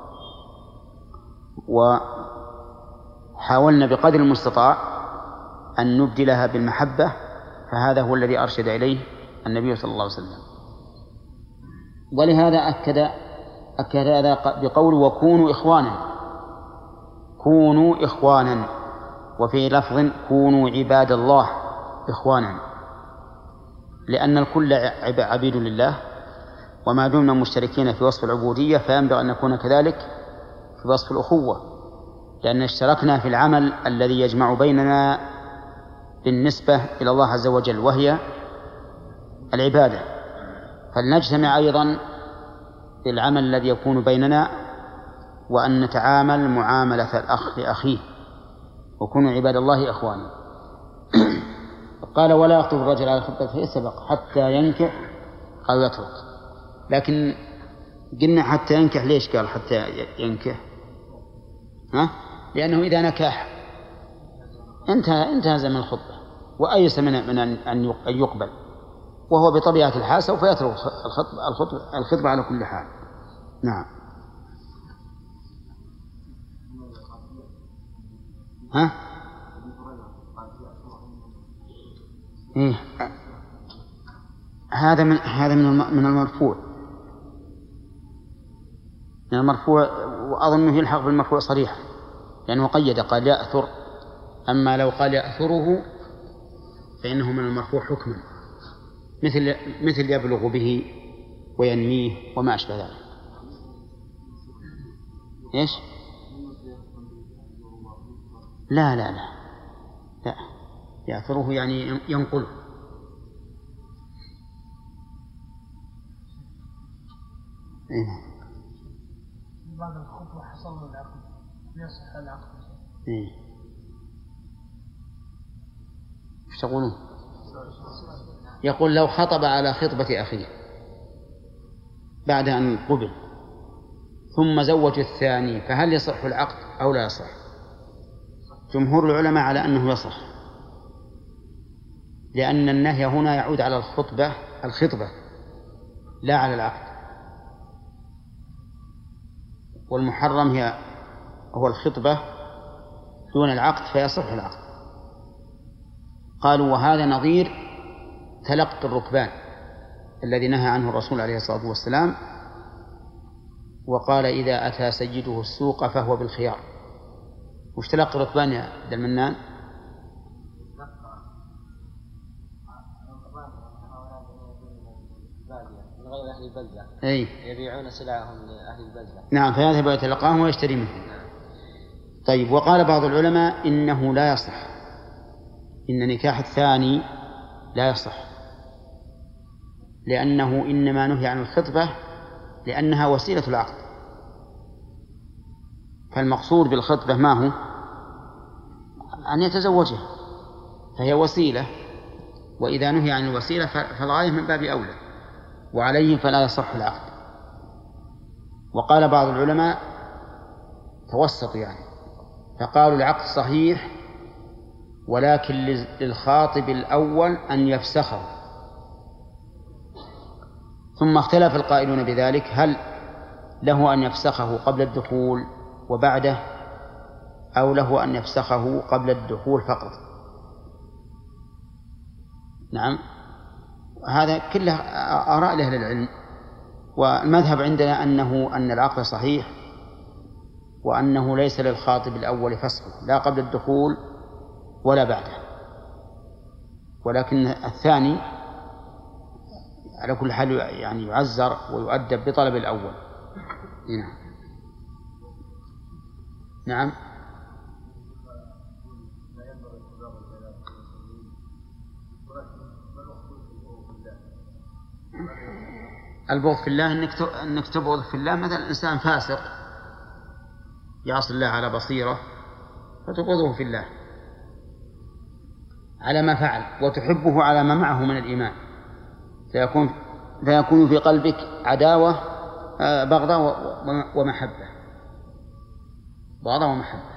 وحاولنا بقدر المستطاع أن نبدلها بالمحبة، فهذا هو الذي أرشد إليه النبي صلى الله عليه وسلم. ولهذا أكد هذا بقول وكونوا إخوانا، كونوا إخوانا، وفي لفظ كونوا عباد الله إخوانا، لأن الكل عبيد لله، وما دمنا مشتركين في وصف العبودية فينبغي أن نكون كذلك في وصف الأخوة، لأن اشتركنا في العمل الذي يجمع بيننا بالنسبة إلى الله عز وجل وهي العبادة، فلنجتمع أيضا في العمل الذي يكون بيننا، وأن نتعامل معاملة الأخ لأخيه، وكونوا عباد الله إخوانا. قال ولا يخطب الرجل على خطبته سبق حتى ينكح أو يترك، لكن قلنا حتى ينكح، ليش قال حتى ينكح؟ لأنه إذا نكح انتهى زمن الخطبة وأيس من أن يقبل، وهو بطبيعة الحال سوف يترك الخطبة على كل حال. نعم. إيه؟ هذا من المرفوع، من المرفوع، وأظنه يلحق بالمرفوع صريحا، لأنه قيد قال يأثر، أما لو قال يأثره فإنه من المرفوع حكما، مثل يبلغ به وينميه وما أشبه ذلك. إيش؟ لا يأثره يعني ينقله. بعد الخطبة حصل له العقد، يصح العقد. ايش تقولون؟ يقول لو خطب على خطبة أخيه بعد أن قبل ثم زوج الثاني فهل يصح العقد أو لا يصح؟ جمهور العلماء على أنه يصح، لأن النهي هنا يعود على الخطبة لا على العقد، والمحرم هو الخطبة دون العقد فيصح العقد. قالوا وهذا نظير تلقي الركبان الذي نهى عنه الرسول عليه الصلاة والسلام، وقال إذا أتى سيده السوق فهو بالخيار. وش تلقي الركبان يا عبد المنان؟ من غير أهل البلدة، يبيعون سلعهم لأهل البلدة. نعم، فيذهب ويتلقاهم ويشتري منهم. طيب، وقال بعض العلماء إنه لا يصح، إن نكاح الثاني لا يصح، لأنه إنما نهي عن الخطبة لأنها وسيلة العقد، فالمقصود بالخطبة ما هو؟ أن يتزوجها، فهي وسيلة، وإذا نهي عن الوسيلة فالغاية من باب أولى، وعليه فلا يصح العقد. وقال بعض العلماء توسط يعني، فقالوا العقد صحيح ولكن للخاطب الأول أن يفسخه. ثم اختلف القائلون بذلك، هل له أن يفسخه قبل الدخول وبعده، أو له أن يفسخه قبل الدخول فقط؟ نعم، هذا كله آراء لأهل العلم، والمذهب عندنا أن العقد صحيح، وأنه ليس للخاطب الأول فسخه لا قبل الدخول ولا بعده، ولكن الثاني على كل حال يعني يعزر ويؤدب بطلب الأول. نعم. البغض في الله أنك تبغض في الله. مثلا إنسان فاسق يعصي الله على بصيرة فتبغضه في الله على ما فعل، وتحبه على ما معه من الإيمان، فيكون في قلبك عداوة بغضاء ومحبة، بغضاء ومحبة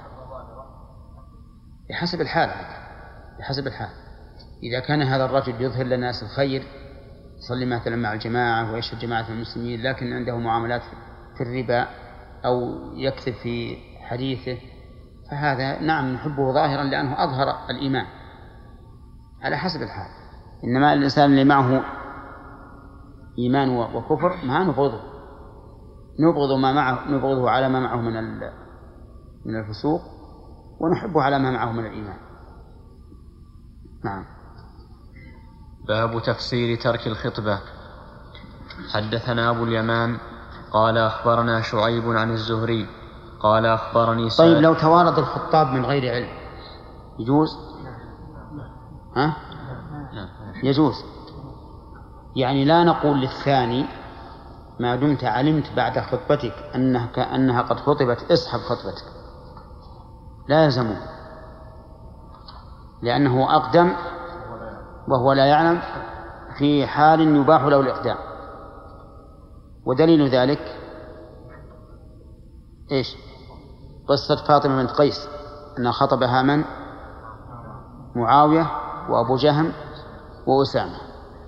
بحسب الحال. بحسب الحال. إذا كان هذا الرجل يظهر للناس الخير، يصلي مثلا مع الجماعة ويشهد جماعة المسلمين، لكن عنده معاملات في الربا أو يكذب في حديثه، فهذا نعم نحبه ظاهرا لأنه أظهر الإيمان، على حسب الحال. إنما الإنسان اللي معه إيمان وكفر ما نبغضه، نبغضه على ما معه من الفسوق، ونحبه على ما معه من الإيمان. نعم. باب تفسير ترك الخطبة. حدثنا أبو اليمان قال أخبرنا شعيب عن الزهري قال أخبرني طيب لو توارد الخطاب من غير علم يجوز؟ ها؟ يجوز. يعني لا نقول للثاني ما دمت علمت بعد خطبتك أنها قد خطبت اسحب خطبتك، لا يلزمه، لأنه أقدم وهو لا يعلم في حال يباح له الإقدام. ودليل ذلك إيش؟ قصة فاطمة بنت قيس أنها خطبها من؟ معاوية وأبو جهم وأسامة.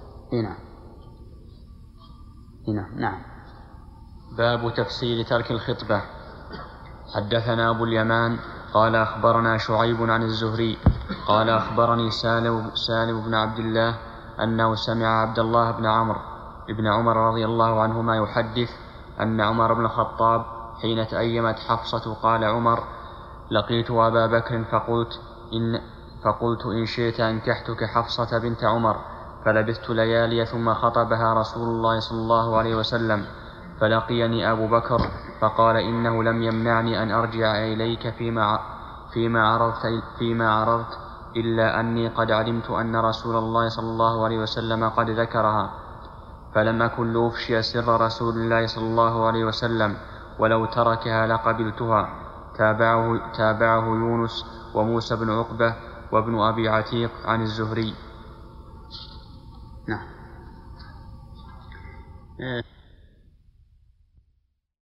هنا نعم. باب تفسير ترك الخطبة. حدثنا أبو اليمان قال أخبرنا شعيب عن الزهري قال أخبرني سالم بن عبد الله أنه سمع عبد الله بن عمر رضي الله عنهما يحدث أن عمر بن الخطاب حين تأيمت حفصة قال عمر: لقيت أبا بكر فقلت إن شئت أنكحتك حفصة بنت عمر، فلبثت ليالي ثم خطبها رسول الله صلى الله عليه وسلم، فلقيني أبو بكر فقال: إنه لم يمنعني أن أرجع إليك فيما عرضت إلا أني قد علمت أن رسول الله صلى الله عليه وسلم قد ذكرها، فلم أكن لأفشي سر رسول الله صلى الله عليه وسلم، ولو تركها لقبلتها. تابعه يونس وموسى بن عقبة وابن أبي عتيق عن الزهري. نعم.